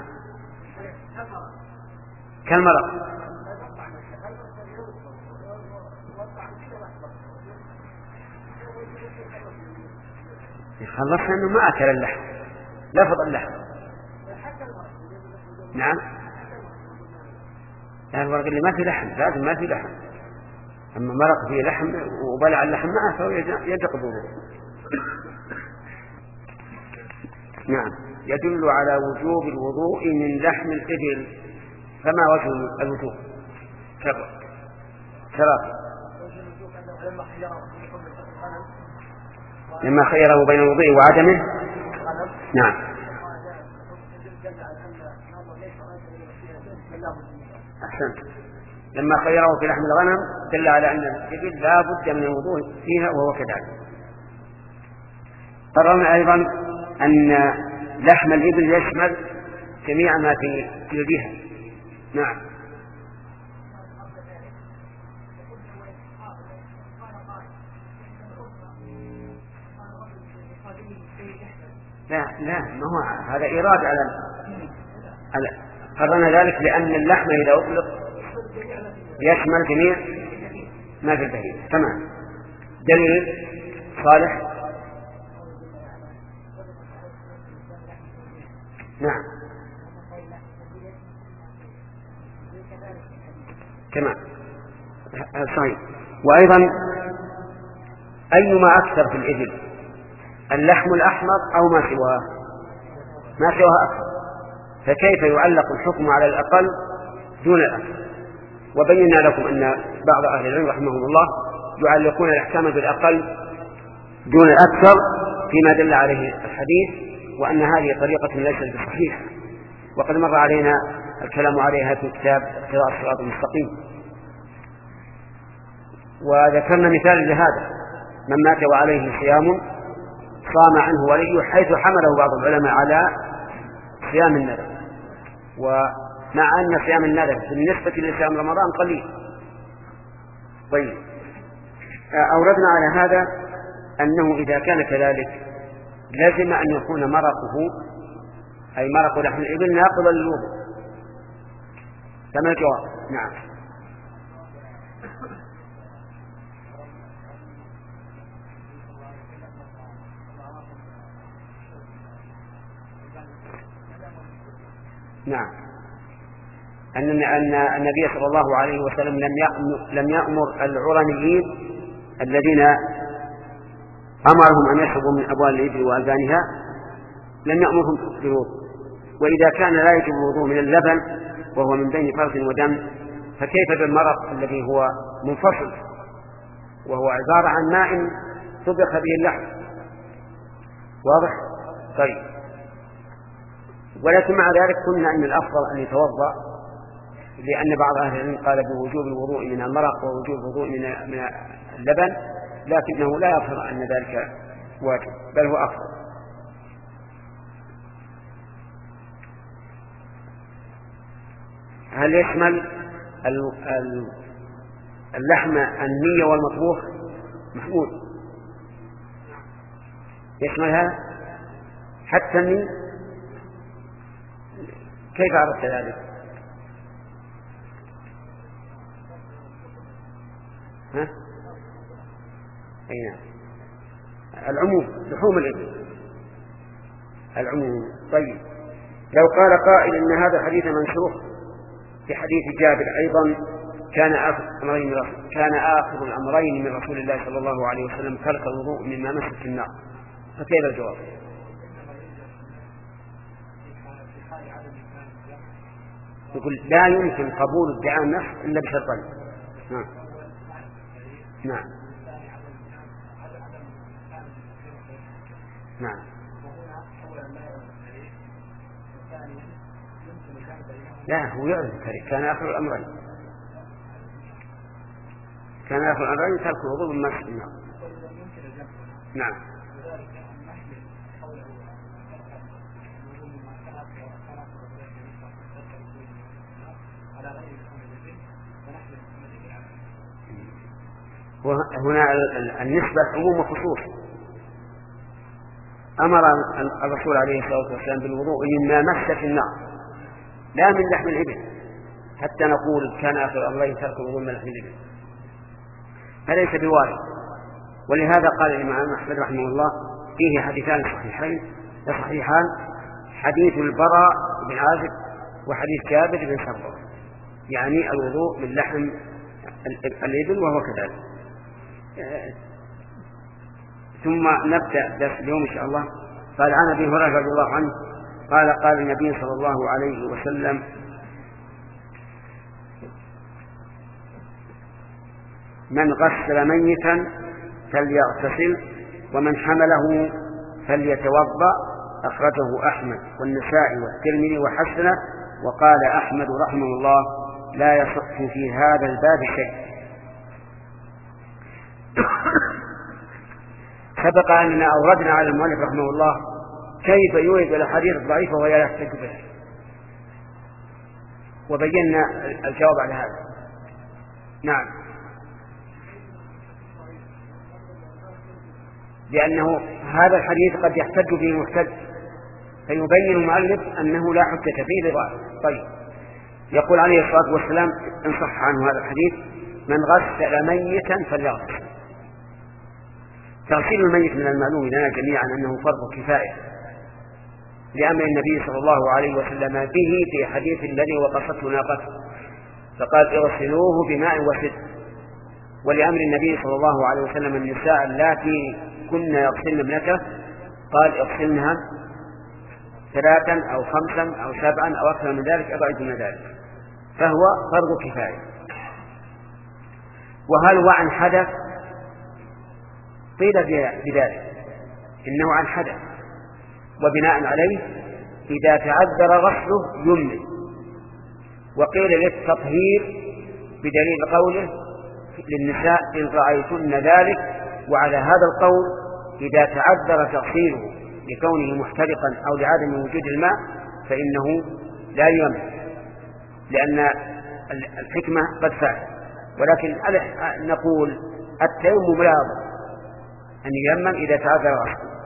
كالمرق. خلصنا انه ما اكل اللحم، لفظ اللحم. نعم يعني المرق اللي ما في لحم لازم ما في لحم، اما مرق فيه لحم وبلع اللحم معه فهو ينتقض الوضوء. نعم يدل على وجوب الوضوء من لحم الإبل. فما وجه الوجوب؟ ثلاثة. لما خيره بين الوضوء وعدمه. نعم أحسنت. لما خيره في لحم الغنم دل على أن الإبل لا بد من الوضوء فيها وهو كذلك. قررنا أيضا أن لحم الإبل يشمل جميع ما في جلدها. نعم لا لا ما هو هذا إيراد على على قررنا ذلك لأن اللحم إذا أطلق يشمل جميع ما في البهيمة. تمام. دليل صالح. نعم تمام صحيح. وأيضا أيما أكثر في الإبل اللحم الأحمر أو ما سواه؟ ما سواه أكثر، فكيف يعلق الحكم على الأقل دون الأكثر؟ وبينا لكم أن بعض أهل العلم رحمهم الله يعلقون الأحكام بالأقل دون الأكثر فيما دل عليه الحديث، وأن هذه طريقة ليست بصحيحة، وقد مر علينا الكلام عليها في كتاب اقتضاء الصراط المستقيم. وذكرنا مثال لهذا: من مات وعليه صيام صام عنه وليه، حيث حمله بعض العلماء على صيام النذر، ومع أن صيام النذر بالنسبة لصيام رمضان قليل. طيب أوردنا على هذا أنه إذا كان كذلك لازم أن يكون مرقه أي مرق لحم الإبل ناقضا للوضوء. كما الجواب. نعم نعم أن أن النبي صلى الله عليه وسلم لم يأمر لم يأمر العرنيين الذين أمرهم أن يشربوا من أبوال الإبل وألبانها، لم يأمرهم بالوضوء. وإذا كان لا يجب الوضوء من اللبن وهو من بين فرث ودم، فكيف بالمرق الذي هو منفصل وهو عبارة عن ماء طبخ به اللحم. واضح؟ طيب. ولكن مع ذلك قلنا أن الأفضل أن يتوضأ، لأن بعض أهل العلم قال بوجوب الوضوء من المرق ووجوب الوضوء من من اللبن، لكنه لا يظهر أن ذلك واجب، بل هو أفضل. هل يشمل اللحم النية والمطبوخ؟ محمود، يشملها حتى النية؟ كيف عرفت ذلك؟ ها؟ أي نعم، العموم، لحوم الإبل، العموم. طيب، لو قال قائل إن هذا الحديث منسوخ في حديث جابر أيضا كان آخر الأمرين من رسول كان آخر الأمرين من رسول الله صلى الله عليه وسلم ترك الوضوء مما مست النار، فكيف الجواب؟ يقول لا يمكن قبول ادعاء النص إلا بشرطين. نعم نعم نعم لا، هو يعرف كان آخر الأمرين كان آخر الأمرين ترك الوضوء من مس النار. نعم وهنا النسبة عموم وخصوص. أمر الرسول عليه الصلاة والسلام بالوضوء مما مست النار لا من لحم الإبل، حتى نقول كان آخر الأمرين ترك الوضوء من لحم الإبل، فليس بوارد. ولهذا قال الإمام أحمد رحمه الله فيه حديثان صحيحين صحيحان، حديث البراء بن عازب وحديث جابر بن سمرة، يعني الوضوء من لحم الإبل وهو كذلك. ثم نبدأ درس اليوم إن شاء الله. قال عن أبي هريرة رضي الله عنه قال قال النبي صلى الله عليه وسلم من غسل ميتا فليغتسل ومن حمله فليتوضأ، أخرجه أحمد والنسائي والترمذي وحسنه. وقال أحمد رحمه الله لا يصح في هذا الباب شيء. سبق أننا أوردنا على المؤلف رحمه الله كيف يورد الأحاديث الضعيفة ولا يحتج بها، وبينا الجواب على هذا. نعم، لأنه هذا الحديث قد يحتج به محتج، فيبين المؤلف أنه لا حجة فيه لضعف. طيب، يقول عليه الصلاة والسلام إن صح عنه هذا الحديث من غسل ميتا فليغسل. تغسيل الميت من المعلوم لنا جميعا أنه فرض كفاية لأمر النبي صلى الله عليه وسلم به في حديث الذي وقصته ناقته فقال اغسلوه بماء وسد، ولأمر النبي صلى الله عليه وسلم النساء اللاتي كنا يغسلن ابنته قال اغسلنها ثلاثا أو خمسا أو سبعا أو أكثر من ذلك أبعد من ذلك، فهو فرض كفاية. وهل هو عن حدث؟ قيل بذلك إنه عن حدث، وبناء عليه إذا تعذر غسله يمنع. وقيل للتطهير بدليل قوله للنساء إن رأيتن ذلك، وعلى هذا القول إذا تعذر تغسيله لكونه محترقا أو لعدم وجود الماء فإنه لا يمنع، لأن الحكمة قد فعل. ولكن نقول التيمم لازم أن ييمم إذا تعذر غسله.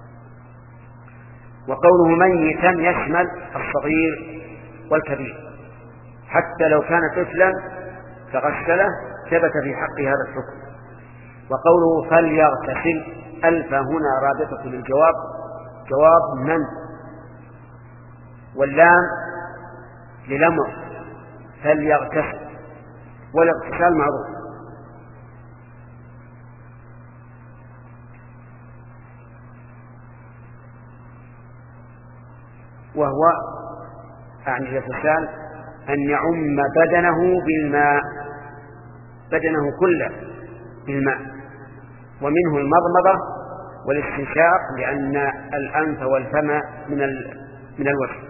وقوله ميتا يشمل الصغير والكبير، حتى لو كان طفلا فغسله ثبت في حق هذا الحكم. وقوله فليغتسل ألف هنا رابطة للجواب، جواب من، واللام للأمر فليغتسل، والاغتسال معروف. وهو أعني الاغتسال أن يعم بدنه بالماء، بدنه كله بالماء، ومنه المضمضة والاستنشاق لأن الأنف والفم من من الوجه.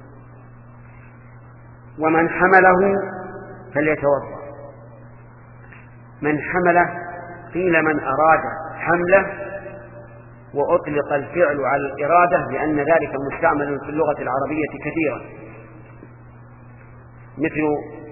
ومن حمله فليتوضأ. من حمله قيل من أراد حمله، وأطلق الفعل على الإرادة لأن ذلك مستعمل في اللغة العربية كثيرا، مثل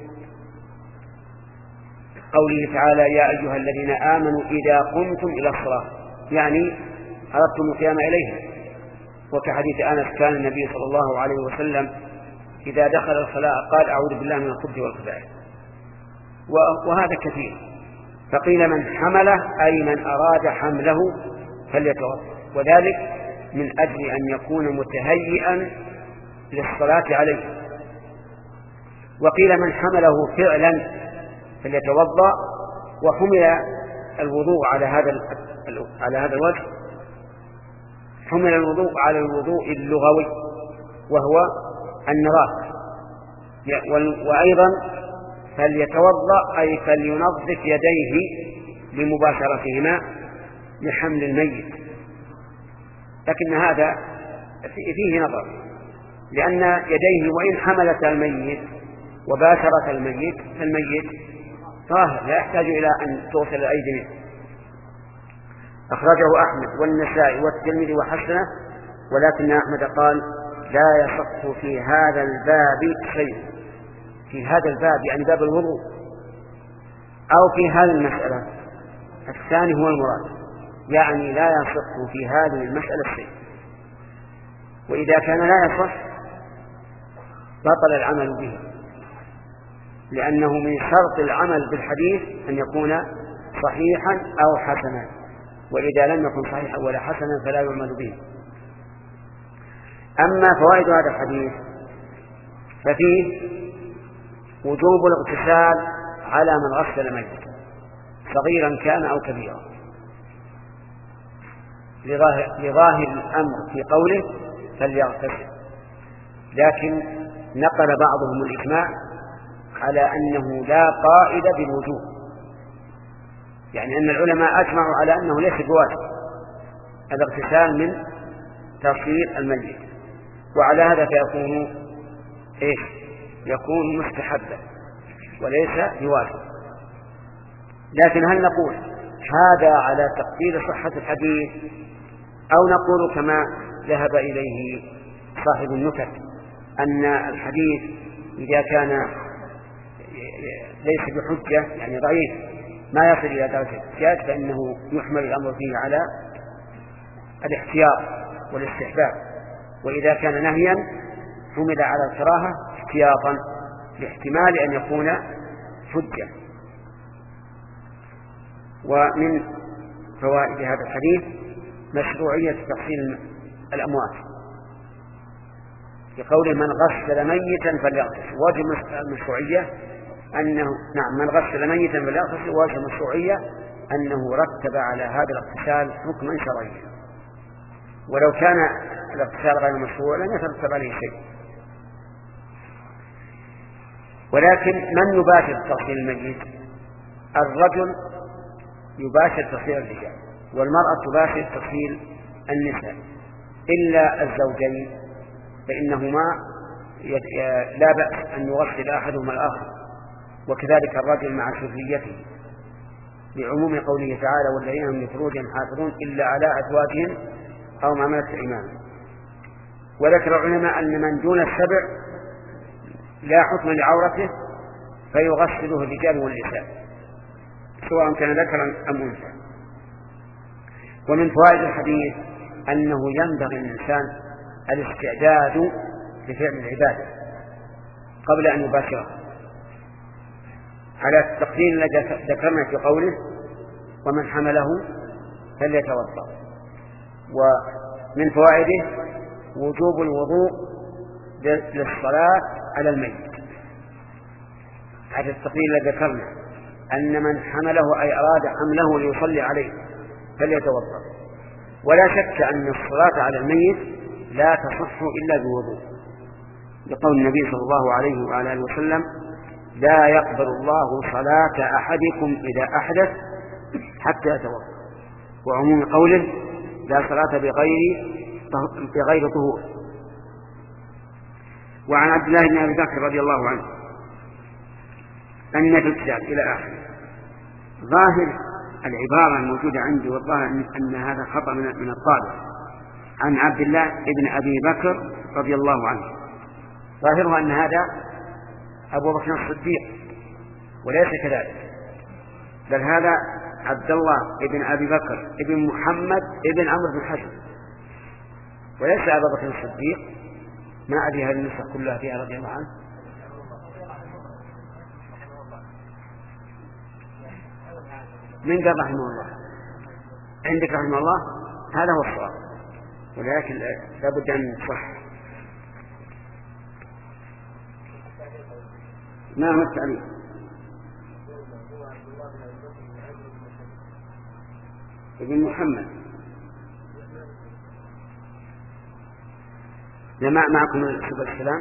قوله تعالى يا أيها الذين آمنوا إذا قمتم إلى الصلاة، يعني أردتم القيام إليها. وكحديث أنس كان النبي صلى الله عليه وسلم إذا دخل الخلاء قال أعوذ بالله من الخبث والخبائث، وهذا كثير. فقيل من حمله أي من أراد حمله فليتوضأ، وذلك من أجل أن يكون متهيئا للصلاة عليه. وقيل من حمله فعلا فليتوضأ، وحمل الوضوء على هذا على هذا الوجه، حمل الوضوء على الوضوء اللغوي وهو النظافة، وأيضا فليتوضأ أي فلينظف يديه لمباشرتهما لحمل الميت. لكن هذا فيه نظر، لأن يديه وإن حملت الميت وباشرت الميت فالميت طاهر لا يحتاج إلى أن توصل الأيدي منه. أخرجه أحمد والنسائي والترمذي وحسنه، ولكن أحمد قال لا يصح في هذا الباب شيء. في هذا الباب يعني باب الوضوء، أو في هذه المسألة، الثاني هو المراد، يعني لا يصح في هذه المسألة شيء. وإذا كان لا يصح بطل العمل به، لأنه من شرط العمل بالحديث أن يكون صحيحا أو حسنا، وإذا لم يكن صحيحا ولا حسنا فلا يعمل به. أما فوائد هذا الحديث ففيه وجوب الاغتسال على من غسل ميتا صغيرا كان أو كبيرا، لظاهر الأمر في قوله فليغتسل، لكن نقل بعضهم الإجماع على أنه لا قائد بالوجوب، يعني أن العلماء أجمعوا على أنه ليس بواجب الاغتسال من تصوير الميت، وعلى هذا فيكون إيش؟ يكون مستحبا وليس بواجب. لكن هل نقول هذا على تقدير صحة الحديث، أو نقول كما ذهب إليه صاحب النكت أن الحديث إذا كان ليس بحجة يعني ضعيف ما يصل إلى درجة الاحتياج فإنه يحمل الأمر فيه على الاحتياط والاستحباب، وإذا كان نهيا حمل على الكراهة احتياطا لاحتمال أن يكون حجة. ومن فوائد هذا الحديث مشروعية تغسيل الأموات، لقول من غسل ميتا فليغتسل. وجه المشروعية أنه نعم من غسل ميتا فليغتسل، وجه المشروعية أنه رتب على هذا الاغتسال حكما شرعيا، ولو كان الاغتسال غير مشروع لم يترتب عليه شيء. ولكن من يباشر تغسيل الميت؟ الرجل يباشر تغسيل الرجال، والمرأة تباشر تغسيل النساء، إلا الزوجين فإنهما لا بأس أن يغسل أحدهما الآخر، وكذلك الرجل مع سريته، لعموم قوله تعالى والذين هم لفروجهم حافظون إلا على أزواجهم أو ما ملكت أيمانهم. وذكر العلماء أن من دون السبع لا حكم لعورته فيغسله الرجال والنساء سواء كان ذكرا أم أنثى. ومن فوائد الحديث أنه ينبغي للإنسان الاستعداد لفعل العبادة قبل أن يباشرها، على التقدير الذي ذكرنا في قوله ومن حمله فليتوضأ. ومن فوائده وجوب الوضوء للصلاة على الميت، على التقدير الذي ذكرنا أن من حمله أي أراد حمله ليصلي عليه فليتوضأ. ولا شك أن الصلاة على الميت لا تصح إلا بوضوء، لقول النبي صلى الله عليه وعلى آله وسلم لا يقبل الله صلاة أحدكم إذا أحدث حتى يتوضأ، وعموم قوله لا صلاة بغير بغير طهور. وعن عبد الله بن أبي بكر رضي الله عنه أن في الكتاب إلى آخره. ظاهر العبارة الموجودة عندي والله أن هذا خطأ من الطالب. عن عبد الله بن أبي بكر رضي الله عنه، ظاهرها أن هذا أبو بكر الصديق، وليس كذلك، بل هذا عبد الله بن أبي بكر بن محمد بن عمرو بن حزم، وليس أبو بكر الصديق. ما أدري هذه النسخ كلها فيها رضي الله عنه. من قال رحمه الله؟ عندك رحمه الله؟ هذا هو الصواب، ولكن لابد أن نصح. ما هو التعليم؟ ابن محمد. لما معكم سبل السلام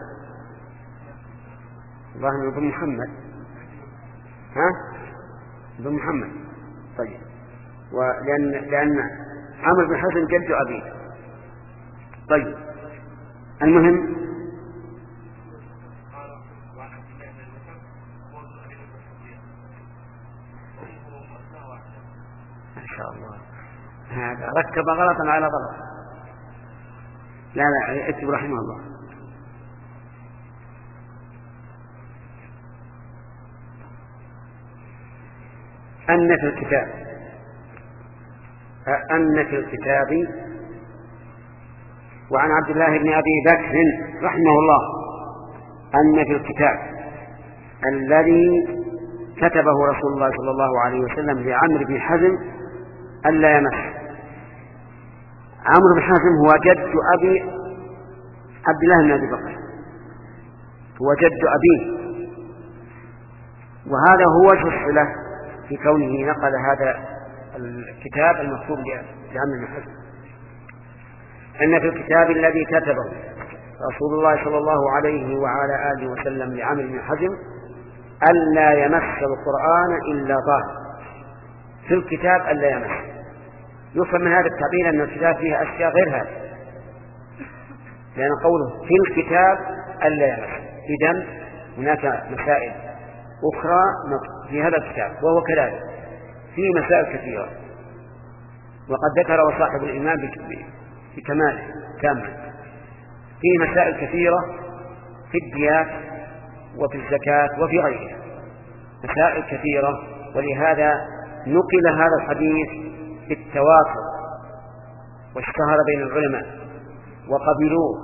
ظاهر ابن محمد. ها ابن محمد. طيب، ولأن لأن عمرو بن حزم جد أبيه. طيب، المهم ما شاء الله هذا ركب غلطا على غلط. لا لا اكتب رحمه الله. أن في الكتاب أن في الكتاب. وعن عبد الله بن أبي بكر رحمه الله أن في الكتاب الذي كتبه رسول الله صلى الله عليه وسلم لعمرو بن حزم ألا يمس. عمرو بن حزم هو جد أبي عبد الله بن أبي بكر، هو جد أبيه، وهذا هو وجه الصلة في كونه نقل هذا الكتاب المكتوب لعمرو بن حزم. أن في الكتاب الذي كتبه رسول الله صلى الله عليه وعلى آله وسلم لعمرو بن حزم ألا يمس القرآن إلا طاهر. في الكتاب ألا يمس، يفهم من هذا التعبير أن الكتاب فيها أشياء غير هذا، لأن قوله في الكتاب ألا يمس، إذن هناك مسائل أخرى في هذا الكتاب، وهو كذلك في مسائل كثيرة، وقد ذكر صاحب الإمام بكماله كامل في مسائل كثيرة في الديات وفي الزكاة وفي غيرها، مسائل كثيرة. ولهذا نقل هذا الحديث بالتواتر واشتهر بين العلماء وقبلوه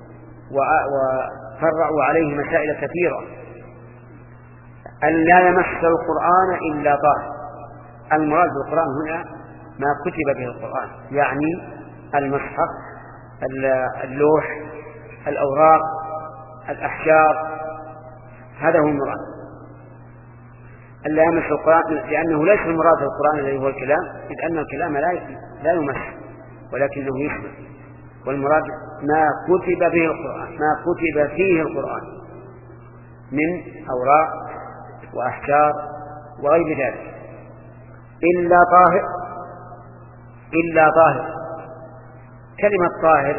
وفرعوا عليه مسائل كثيرة. أن لا يمس القرآن إلا طاهر. المراد بالقرآن هنا ما كتب به القرآن، يعني المصحف، اللوح، الأوراق، الأحجار، هذا هو المراد. أن لا يمس القرآن، لأنه ليس المراد القرآن الذي هو الكلام، إذ أن الكلام لا لا يمس ولكنه يسمع، والمراد ما كتب به القرآن، ما كتب فيه القرآن من أوراق وأحجار وغير ذلك. إلا طاهر، إلا طاهر. كلمة طاهر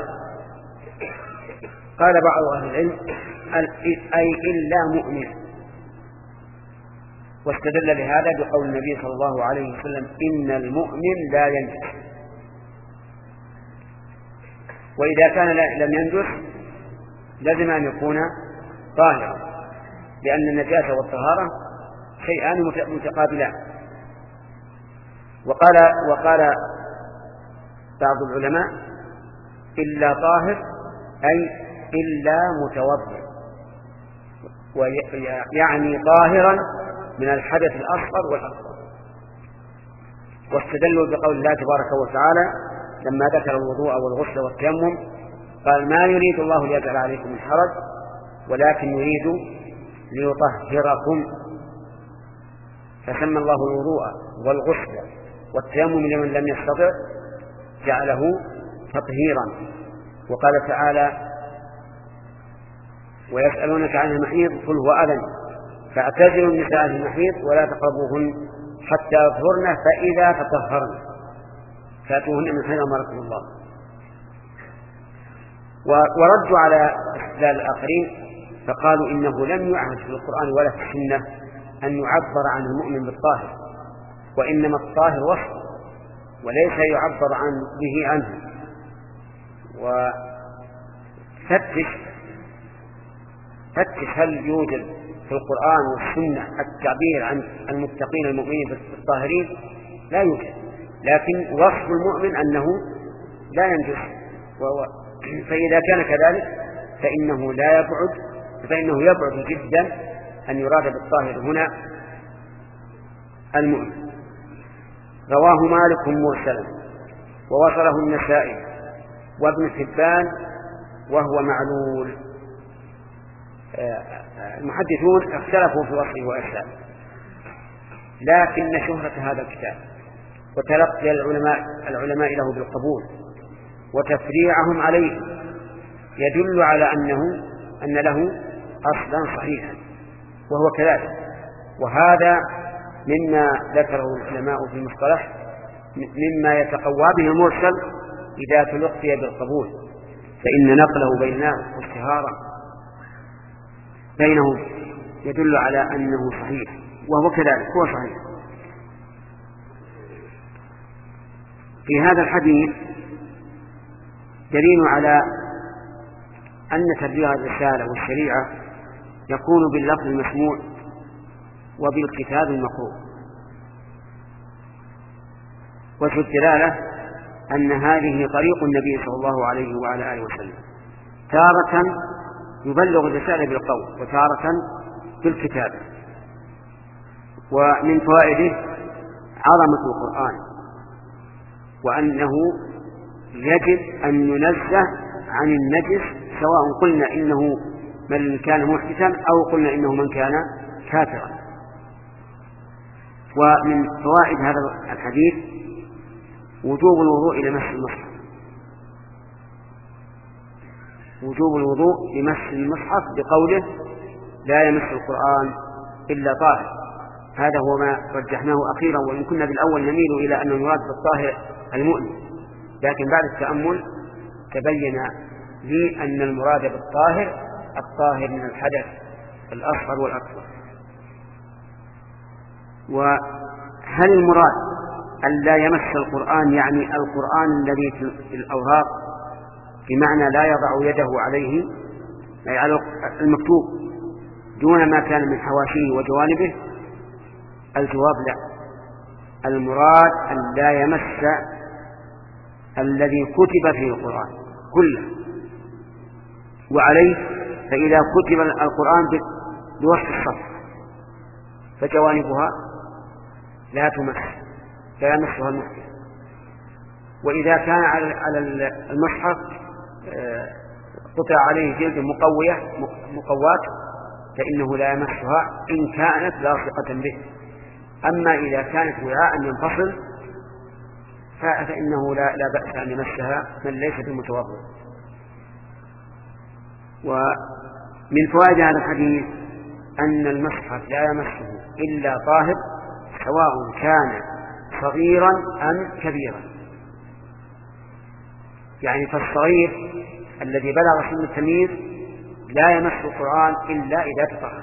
قال بعض أهل العلم أي إلا مؤمن، واستدل لهذا بقول النبي صلى الله عليه وسلم إن المؤمن لا ينجس. وإذا كان لم ينجس لازم أن يكون طاهرا، لأن النجاسة والطهارة شيئان متقابلان. وقال وقال بعض العلماء إلا طاهر أي إلا متوضئ، ويعني طاهرا من الحدث الأصغر والأكبر. واستدلوا بقول الله تبارك وتعالى لما ذكر الوضوء والغسل والتيمم قال ما يريد الله ليجعل عليكم من حرج ولكن يريد ليطهركم، فسمى الله الوضوء والغسل والتيمم لمن لم يستطع جعله تطهيرا. وقال تعالى ويسألونك عن المحيض قل هو أذى فاعتزلوا النساء في المحيض ولا تقربوهن حتى يطهرن فإذا تطهرن فأتوهن من حيث أمركم الله. وردوا على استدلال الآخرين فقالوا إنه لم يعهد في القرآن ولا في السنة أن يعبر عن المؤمن بالطاهر، وإنما الطاهر وصف وليس يعبر عن به عنه. وفتش فتش هل يوجد في القرآن والسنة التعبير عن المتقين المؤمنين بالطاهرين؟ لا يوجد، لكن وصف المؤمن أنه لا ينجس، فإذا كان كذلك فإنه لا يبعد فإنه يبعد جدا أن يراد بالطاهر هنا المؤمن. رواه مالك مرسلا ووصله النسائي وابن حبان وهو معلول. المحدثون اختلفوا في وصفه وإرساله، لكن شهرة هذا الكتاب وتلقي العلماء العلماء له بالقبول وتفريعهم عليه يدل على أنه أن له أصلا صحيحا، وهو كذلك. وهذا مما ذكره العلماء في المصطلح مما يتقوى به المرسل إذا تلقي بالقبول، فإن نقله بينه واشتهاره بينه يدل على أنه صحيح، وهو كذلك هو صحيح. في هذا الحديث دليل على أن تبليغ الرسالة والشريعة يكون باللفظ المسموع وبالكتاب المقروء. وجه الدلالة أن هذه طريق النبي صلى الله عليه وعلى آله وسلم، تارة يبلغ الرسالة بالقول وتارة بالكتابة. ومن فوائده عظمة القرآن، وأنه يجب أن ينزه عن النجس، سواء قلنا إنه من كان محدثا أو قلنا إنه من كان كافرا. ومن فوائد هذا الحديث وجوب الوضوء لمس المصحف، وجوب الوضوء لمس المصحف بقوله لا يمس القرآن إلا طاهر. هذا هو ما رجحناه أخيرا، وإن كنا بالأول نميل إلى أن المراد بالطاهر المؤمن، لكن بعد التأمل تبين لي أن المراد بالطاهر الطاهر من الحدث الأصغر والأكبر. وهل المراد أن لا يمس القرآن يعني القرآن الذي في الأوراق، بمعنى لا يضع يده عليه أي على المكتوب دون ما كان من حواشيه وجوانبه؟ الجواب لا، المراد أن لا يمس الذي كتب فيه القرآن كله. وعليه فإذا كتب القرآن بوسط الصفحة فجوانبها لا تمس، لا يمسها المحدث. وإذا كان على المصحف قطع عليه جلد مقوية مقوات فإنه لا يمسها إن كانت لاصقة به. أما إذا كانت وعاء ينفصل فإنه لا, لا بأس أن يمسها من ليس بمتوضئ. ومن فوائد هذا الحديث أن المصحف لا يمسه إلا طاهر، سواء كان صغيرا أم كبيرا. يعني فالصغير الذي بلغ سن التمييز لا يمس القرآن إلا إذا تطهر،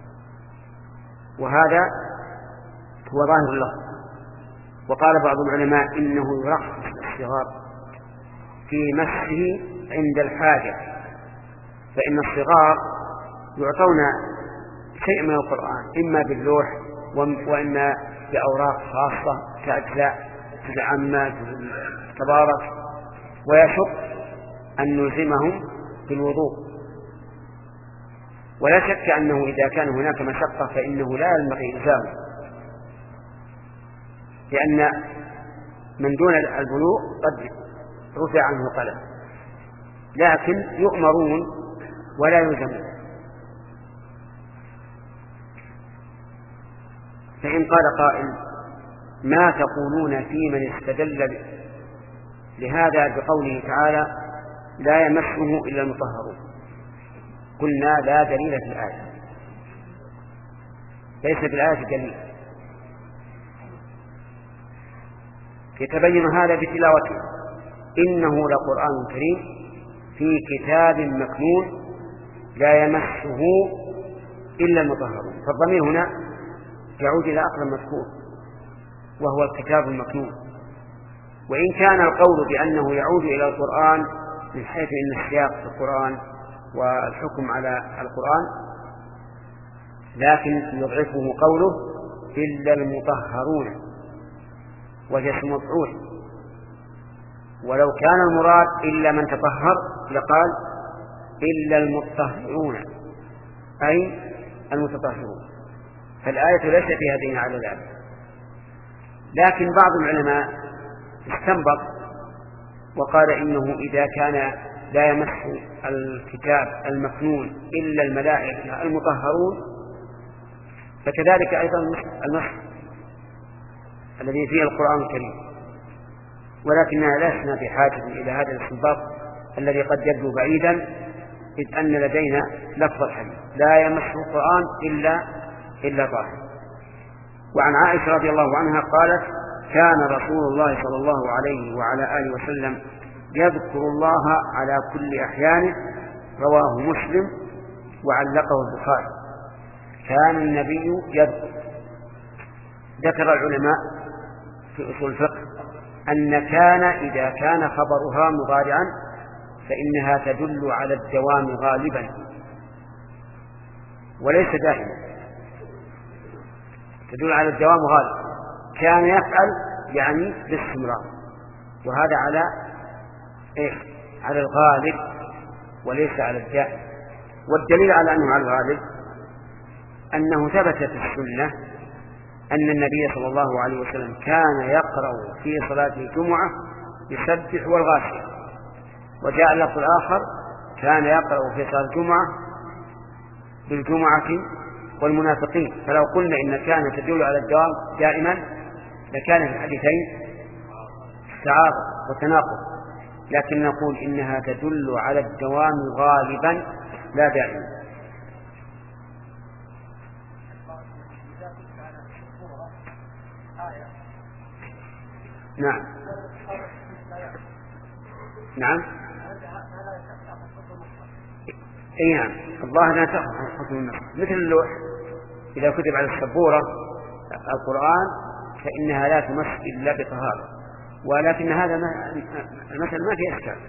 وهذا هو ظاهر اللفظ. وقال بعض العلماء إنه يرخص الصغار في مسه عند الحاجة، فإن الصغار يعطون شيء من القرآن إما باللوح وإما بأوراق خاصة كأجزاء جزء عامة تبارك، ويشق أن نلزمهم بالوضوء. ولا شك أنه إذا كان هناك مشقة فإنه لا ينبغي إلزامه، لأن من دون البلوغ قد رفع عنه قلم، لكن يؤمرون ولا يلزمون. فإن قال قائل ما تقولون في من استدل لهذا بقوله تعالى لا يمسه إلا المطهرون؟ قلنا لا دليل في الآية، ليس في الآية دليل، يتبين هذا بتلاوته: إنه لقرآن كريم في كتاب مكنون لا يمسه إلا المطهرون. فالضمير هنا يعود إلى أصل المذكور وهو الكتاب المكنون، وإن كان القول بأنه يعود إلى القرآن من حيث إن السياق في القرآن والحكم على القرآن، لكن يضعفه قوله إلا المطهرون وهي اسم مفعول، ولو كان المراد إلا من تطهر لقال إلا المطهرون أي المتطهرون، فالآية ليس فيها دين على ذلك. لكن بعض العلماء استنبط وقال إنه إذا كان لا يمس الكتاب المكنون إلا الملائكة المطهرون فكذلك أيضا النص الذي فيه القرآن الكريم، ولكننا لسنا بحاجة إلى هذا الاستنباط الذي قد يبدو بعيدا، إذ أن لدينا لفظ الحديث لا يمس القرآن إلا إلا طاهر. وعن عائشة رضي الله عنها قالت: كان رسول الله صلى الله عليه وعلى آله وسلم يذكر الله على كل أحيانه، رواه مسلم وعلقه البخاري. كان النبي يذكر. ذكر العلماء في أصول الفقه أن كان إذا كان خبرها مضارعا فإنها تدل على الدوام غالبا وليس دائما، تدل على الدوام غالبا. كان يفعل يعني باستمرار، وهذا على إيه؟ على الغالب وليس على الدائم. والدليل على أنه على الغالب أنه ثبت في السنة أن النبي صلى الله عليه وسلم كان يقرأ في صلاة الجمعة يسبح والغاشية، وجاء اللفظ الآخر كان يقرأ في صلاة الجمعة بالجمعة والمنافقين. فلو قلنا إن كان تدل على الدوام دائما لكان في الحديثين تعارض وتناقض، لكن نقول إنها تدل على الدوام غالبا لا دائما. نعم نعم اي نعم، الله لا تأخذ حكم النص. مثل اللوح إذا كتب على السبورة القرآن فإنها لا تمس إلا بطهارة، ولكن هذا المثل ما فيه إشكال.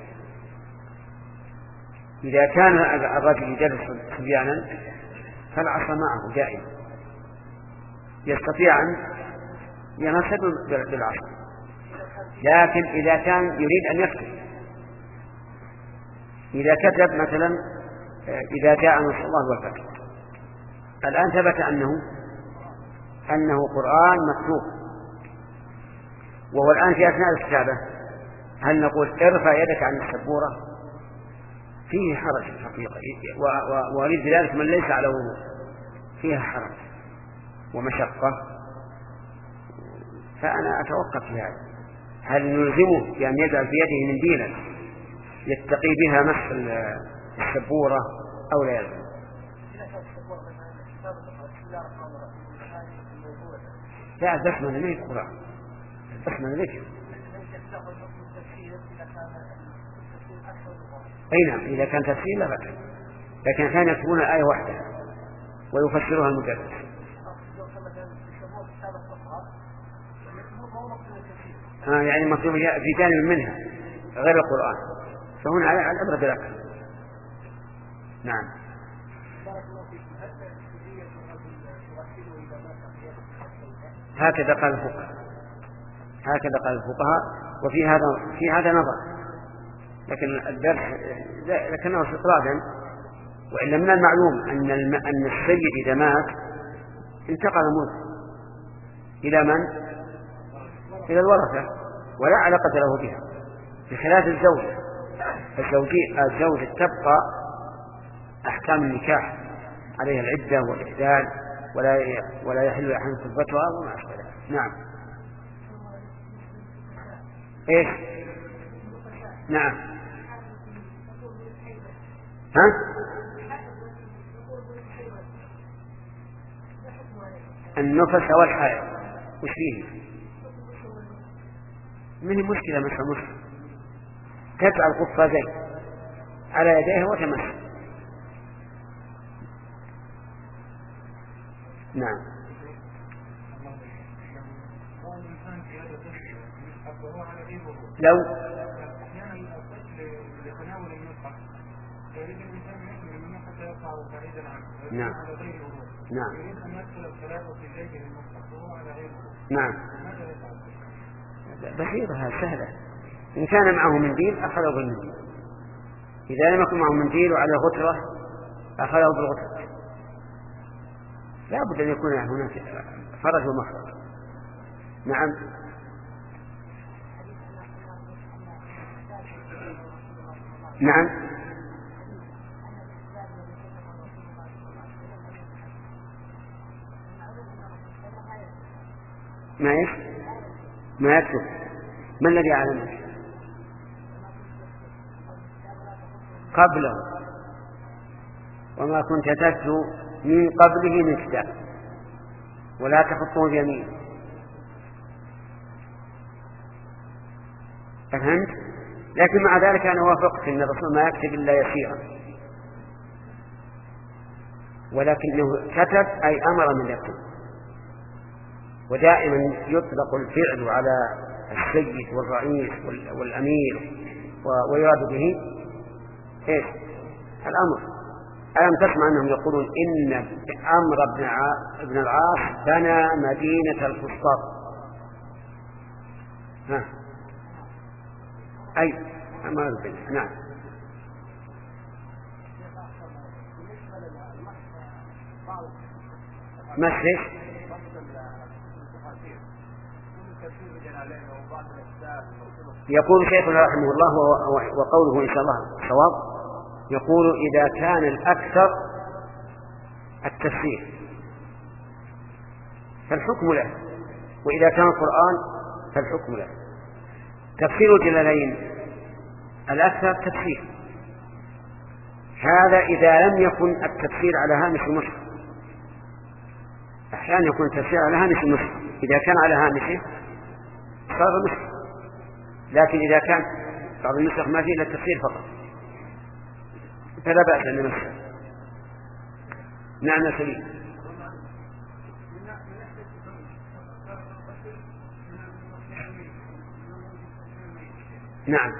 إذا كان الرجل يدرس صبيانا فالعصا معه دائما يستطيع أن يمس بالعصا، لكن إذا كان يريد أن يكتب، إذا كتب مثلا إذا جاء نصر الله والفتح، الآن ثبت أنه أنه قرآن مكتوب وهو الآن في أثناء الكتابة، هل نقول ارفع يدك عن السبورة؟ فيه حرج حقيقة، وأريد بذلك من ليس على وضوء، فيها حرج ومشقة. فأنا أتوقف في هذا، هل نلزمه بأن يجعل في يده منديلا يتقي بها مس السبورة أو لا يلزم؟ لا، البسملة ليس القرآن، البسملة ليس. أي نعم، إذا كان تفسير لا بأس، لكن كان يكتبون الآية واحدة ويفسرها المدرس. آه يعني مكتوب في جانب منها غير القرآن، فهنا على الأمر بالأكل. نعم. هكذا قال الفقهاء، هكذا قال الفقهاء، وفي هذا في هذا نظر، لكن الدرس لكنه استطرادا. وإلا من المعلوم أن الم... أن السيد إذا مات انتقل الملك إلى من؟ إلى الورثة، ولا علاقة له بها، بخلاف الزوجة. فالزوجية الزوجة تبقى أحكام النكاح عليها العدة والإحداد، ولا ولا يحل أحد خطبتها وما أشبه ذلك. نعم. إيش؟ نعم. ها؟ النفس والحائض وش فيه؟ ما هي مشكلة مسح مسح، تجعل قفازين على يديه وتمسح. نعم. لو نعم نعم نعم بسيطة سهلة. إن كان معه منديل أخذه بالمنديل، إذا لم يكن معه منديل وعلى غترة أخذه بالغترة. لا بد أن يكون هناك فرج ومخرج. نعم. نعم. ما إيش؟ ما يكتب. ما الذي أعلمه؟ قبله وما كنت تتلو من قبله من كتاب ولا تخطه بيمين. فهمت؟ لكن مع ذلك أنا وافقت أن الرسول ما يكتب إلا يسيرا، ولكنه كتب أي أمر من يكتب. ودائما يطلق الفعل على السيد والرئيس والأمير ويراد به إيش؟ الأمر. ألم تسمع أنهم يقولون إن أمر ابن العاص بنى مدينة الفسطاط؟ ها أي أمر البناء. نعم. مسح يقول شيخنا رحمه الله وقوله إن شاء الله صواب، يقول إذا كان الأكثر التفسير فالحكم له، وإذا كان القرآن فالحكم له. تفسير الجلالين الأكثر تفسير، هذا إذا لم يكن التفسير على هامش المصحف. أحيانا يكون التفسير على هامش المصحف، إذا كان على هامشه صار مصحف، لكن إذا كان بعض النسخ ما فيه إلا التفسير فقط فلا بأس أن نمسح. نعم يا سليم. نعم.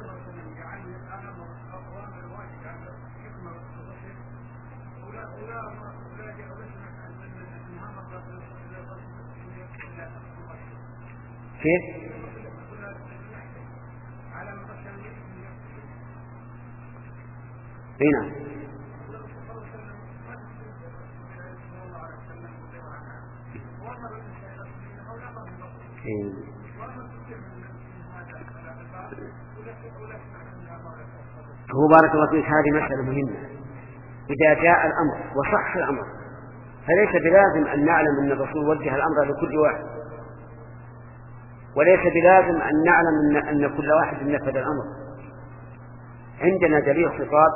كيف؟ هنا هو بارك الله فيك، هذه مسألة مهمة. إذا جاء الأمر وصح الأمر فليس بلازم أن نعلم أن الرسول وجه الأمر لكل واحد، وليس بلازم أن نعلم أن كل واحد نفذ الأمر. عندنا دليل خطاب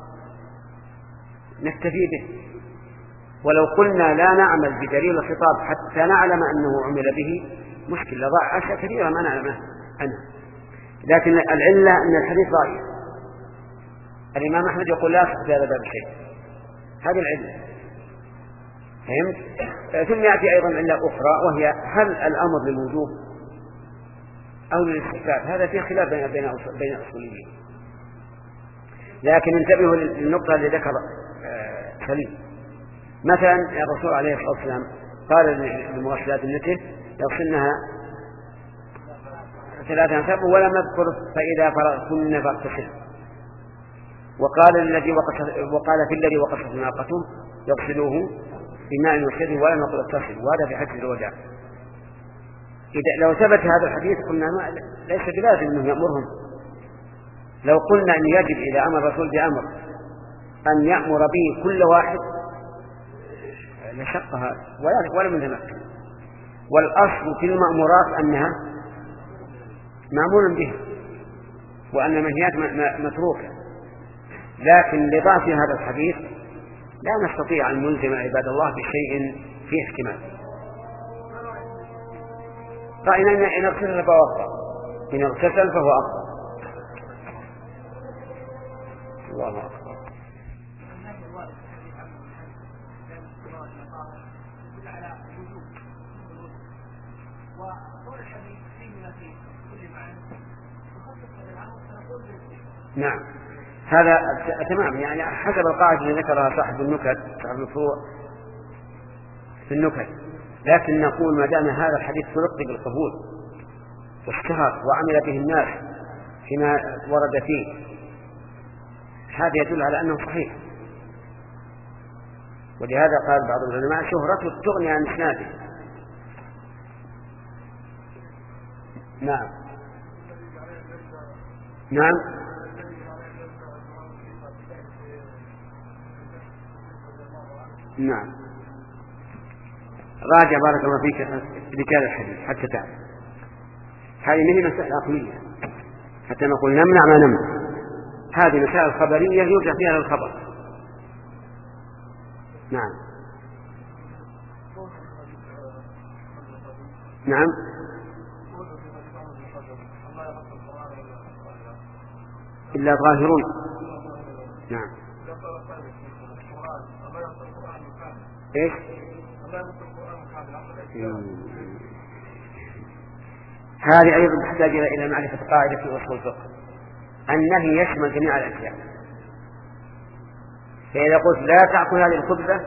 نكتفي به، ولو قلنا لا نعمل بدليل الخطاب حتى نعلم أنه عمل به مشكلة، ضاع أشياء كثيرة ما نعلم عنها. لكن العلة أن الحديث ضعيف. الإمام أحمد يقول لا صح هذا بشيء، هذه العلة. فهمت؟ ثم يأتي أيضا علة أخرى وهي هل الأمر للوجوب أو للاستحباب؟ هذا فيه خلاف بين بين بين الأصوليين. لكن انتبهوا للنقطة اللي ذكر سليم. مثلا الرسول عليه الصلاة والسلام قال لمغسلات ابنته يغسلنها ثلاثة أنساب ولم يذكر فإذا فرغتن فاغتسل، وقال الذي وقص وقال في الذي وقصت ناقته يغسلوه بماء وسدر ولم يقل اغتسل، وهذا في حج الوداع. إذا لو ثبت هذا الحديث قلنا ليس بلازم أنه يأمرهم. لو قلنا أن يجب إذا أمر الرسول بأمر أن يأمر به كل واحد لشق هذا ولا من تمكن. والأصل في المأمورات أنها معمول به وأن المنهيات متروكة، لكن لضعف هذا الحديث لا نستطيع أن نلزم عباد الله بشيء فيه احتمال. رأينا أن نغسل البواقع إن اغتسل فهو أفضل. الله أكبر. نعم هذا تمام، يعني حسب القاعدة التي ذكرها صاحب النكت صاحب الفروع في النكت، لكن نقول ما دام هذا الحديث تلقي بالقبول واشتهر وعمل به الناس فيما ورد فيه، هذا يدل على أنه صحيح. ولهذا قال بعض العلماء شهرته تغني عن إسناده. نعم نعم نعم راجع بارك الله فيك رجال الحديث حتى تعرف هذه من مسائل عقلية، حتى نقول نمنع ما نمنع. هذه مسائل خبرية يرجع فيها للخبر. نعم نعم إلا ظاهرون. نعم إيش؟ هذه أيضا تحتاج إلى معرفة قاعدة في أصول الفقه، النهي يشمل جميع الأشياء. فإذا قلت لا تأكل هذه الخبزة،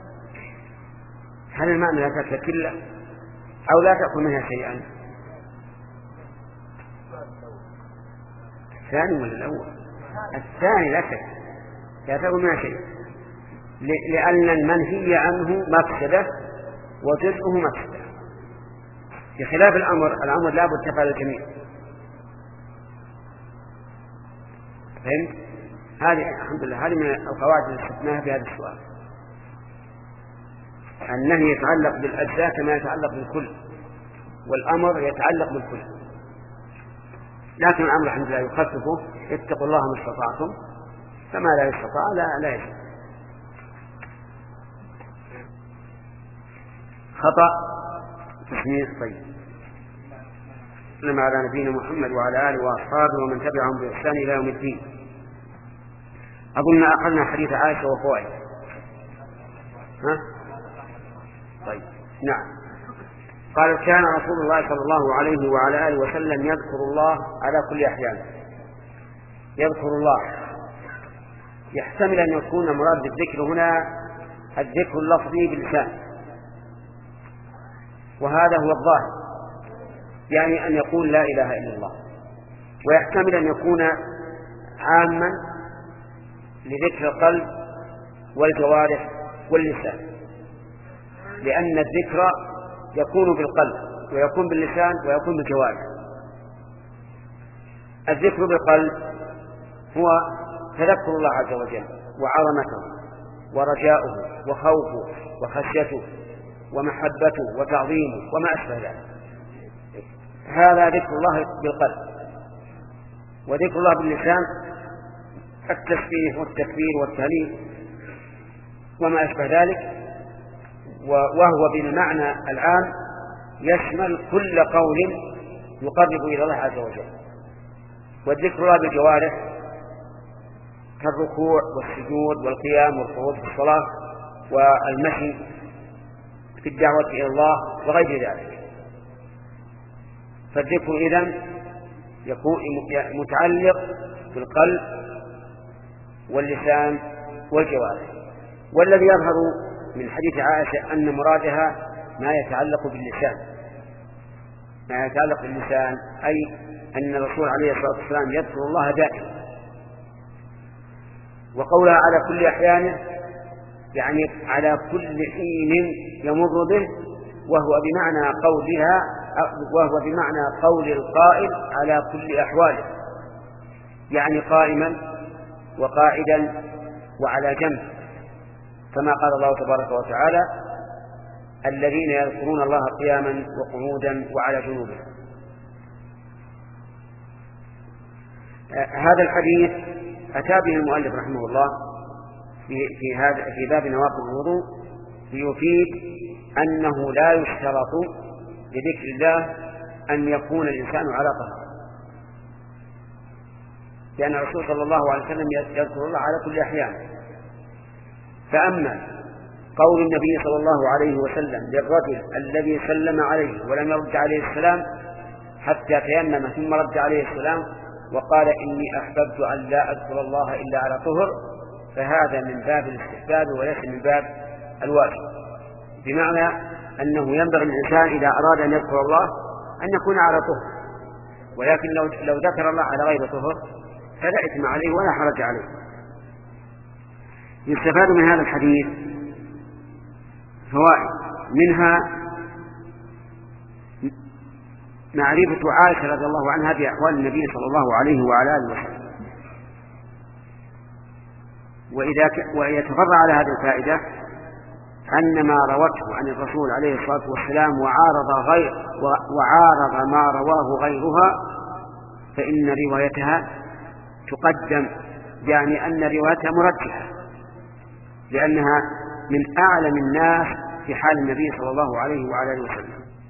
هل المعنى لا تأكل كله أو لا تأكل منها شيئا؟ الثاني ولا الأول؟ الثاني لا شك، لا تأكل منها شيئا، لأن المنهي عنه مفسدة وجزءه مفسدة، بخلاف الأمر. الأمر لا بد تفعل الجميع. فهمت؟ هذه الحمد لله هذه من القواعد اللي شفناها في هذا السؤال. النهي يتعلق بالأجزاء كما يتعلق بالكل، والأمر يتعلق بالكل. لكن الأمر الحمد لله يخففه، اتقوا الله ما استطعتم، فما لا يستطاع لا لا يشاء. خطأ تسمية طيب. لما على نبينا محمد وعلى آله وأصحابه ومن تبعهم بإحسان إلى يوم الدين. أظن أخذنا حديث عائشة وفوائد. ها؟ طيب نعم. قال كان رسول الله صلى الله عليه وعلى آله وسلم يذكر الله على كل أحيان. يذكر الله يحتمل أن يكون مراد بالذكر هنا الذكر اللفظي باللسان، وهذا هو الظاهر، يعني أن يقول لا إله إلا الله. ويحتمل أن يكون عاما لذكر القلب والجوارح واللسان، لأن الذكر يكون بالقلب ويكون باللسان ويكون بالجوارح. الذكر بالقلب هو تذكر الله عز وجل وعظمته ورجاؤه وخوفه وخشيته ومحبته وتعظيمه وما أشبه ذلك. هذا ذكر الله بالقلب. وذكر الله باللسان التسبيح والتكبير والتهليل وما أشبه ذلك، وهو بالمعنى العام يشمل كل قول يقرب إلى الله عز وجل. والذكر الله بالجوارح كالركوع والسجود والقيام والقعود في الصلاة والمشي في الدعوة إلى الله وغير ذلك. فالذكر إذن يكون متعلق بالقلب واللسان والجوارح. والذي يظهر من حديث عائشة أن مرادها ما يتعلق باللسان، ما يتعلق باللسان أي أن الرسول عليه الصلاة والسلام يذكر الله دائما. وقولها على كل أحيانه يعني على كل حين يمر به، وهو بمعنى قولها وهو بمعنى قول القائل على كل أحواله، يعني قائما وقاعدا وعلى جنب، كما قال الله تبارك وتعالى الذين يذكرون الله قياما وقعودا وعلى جنوبهم. هذا الحديث أتى به المؤلف رحمه الله في في هذا في باب نواقض الوضوء ليفيد أنه لا يشترط لذكر الله أن يكون الإنسان على طهارة، لأن الرسول صلى الله عليه وسلم يذكر الله على كل أحيان. فأما قول النبي صلى الله عليه وسلم للرجل الذي سلم عليه ولم يرد عليه السلام حتى تيمم ثم رد عليه السلام وقال إني أحببت أن لا أذكر الله إلا على طهر، فهذا من باب الاستحباب وليس من باب الواجب، بمعنى أنه ينبغي الإنسان إذا أراد أن يذكر الله أن يكون على طهر، ولكن لو, لو ذكر الله على غير طهر فلا إثم عليه ولا حرج عليه. يستفاد من هذا الحديث فوائد، منها معرفة عائشة رضي الله عنها بأحوال النبي صلى الله عليه وعلى آله وسلم، وإذا ك... ويتفرع على هذه الفائدة أن ما روته عن الرسول عليه الصلاة والسلام وعارض, غير... وعارض ما رواه غيرها فإن روايتها تقدم، يعني أن روايتها مرجحة لأنها من أعلم الناس في حال النبي صلى الله عليه وعلى آله وسلم.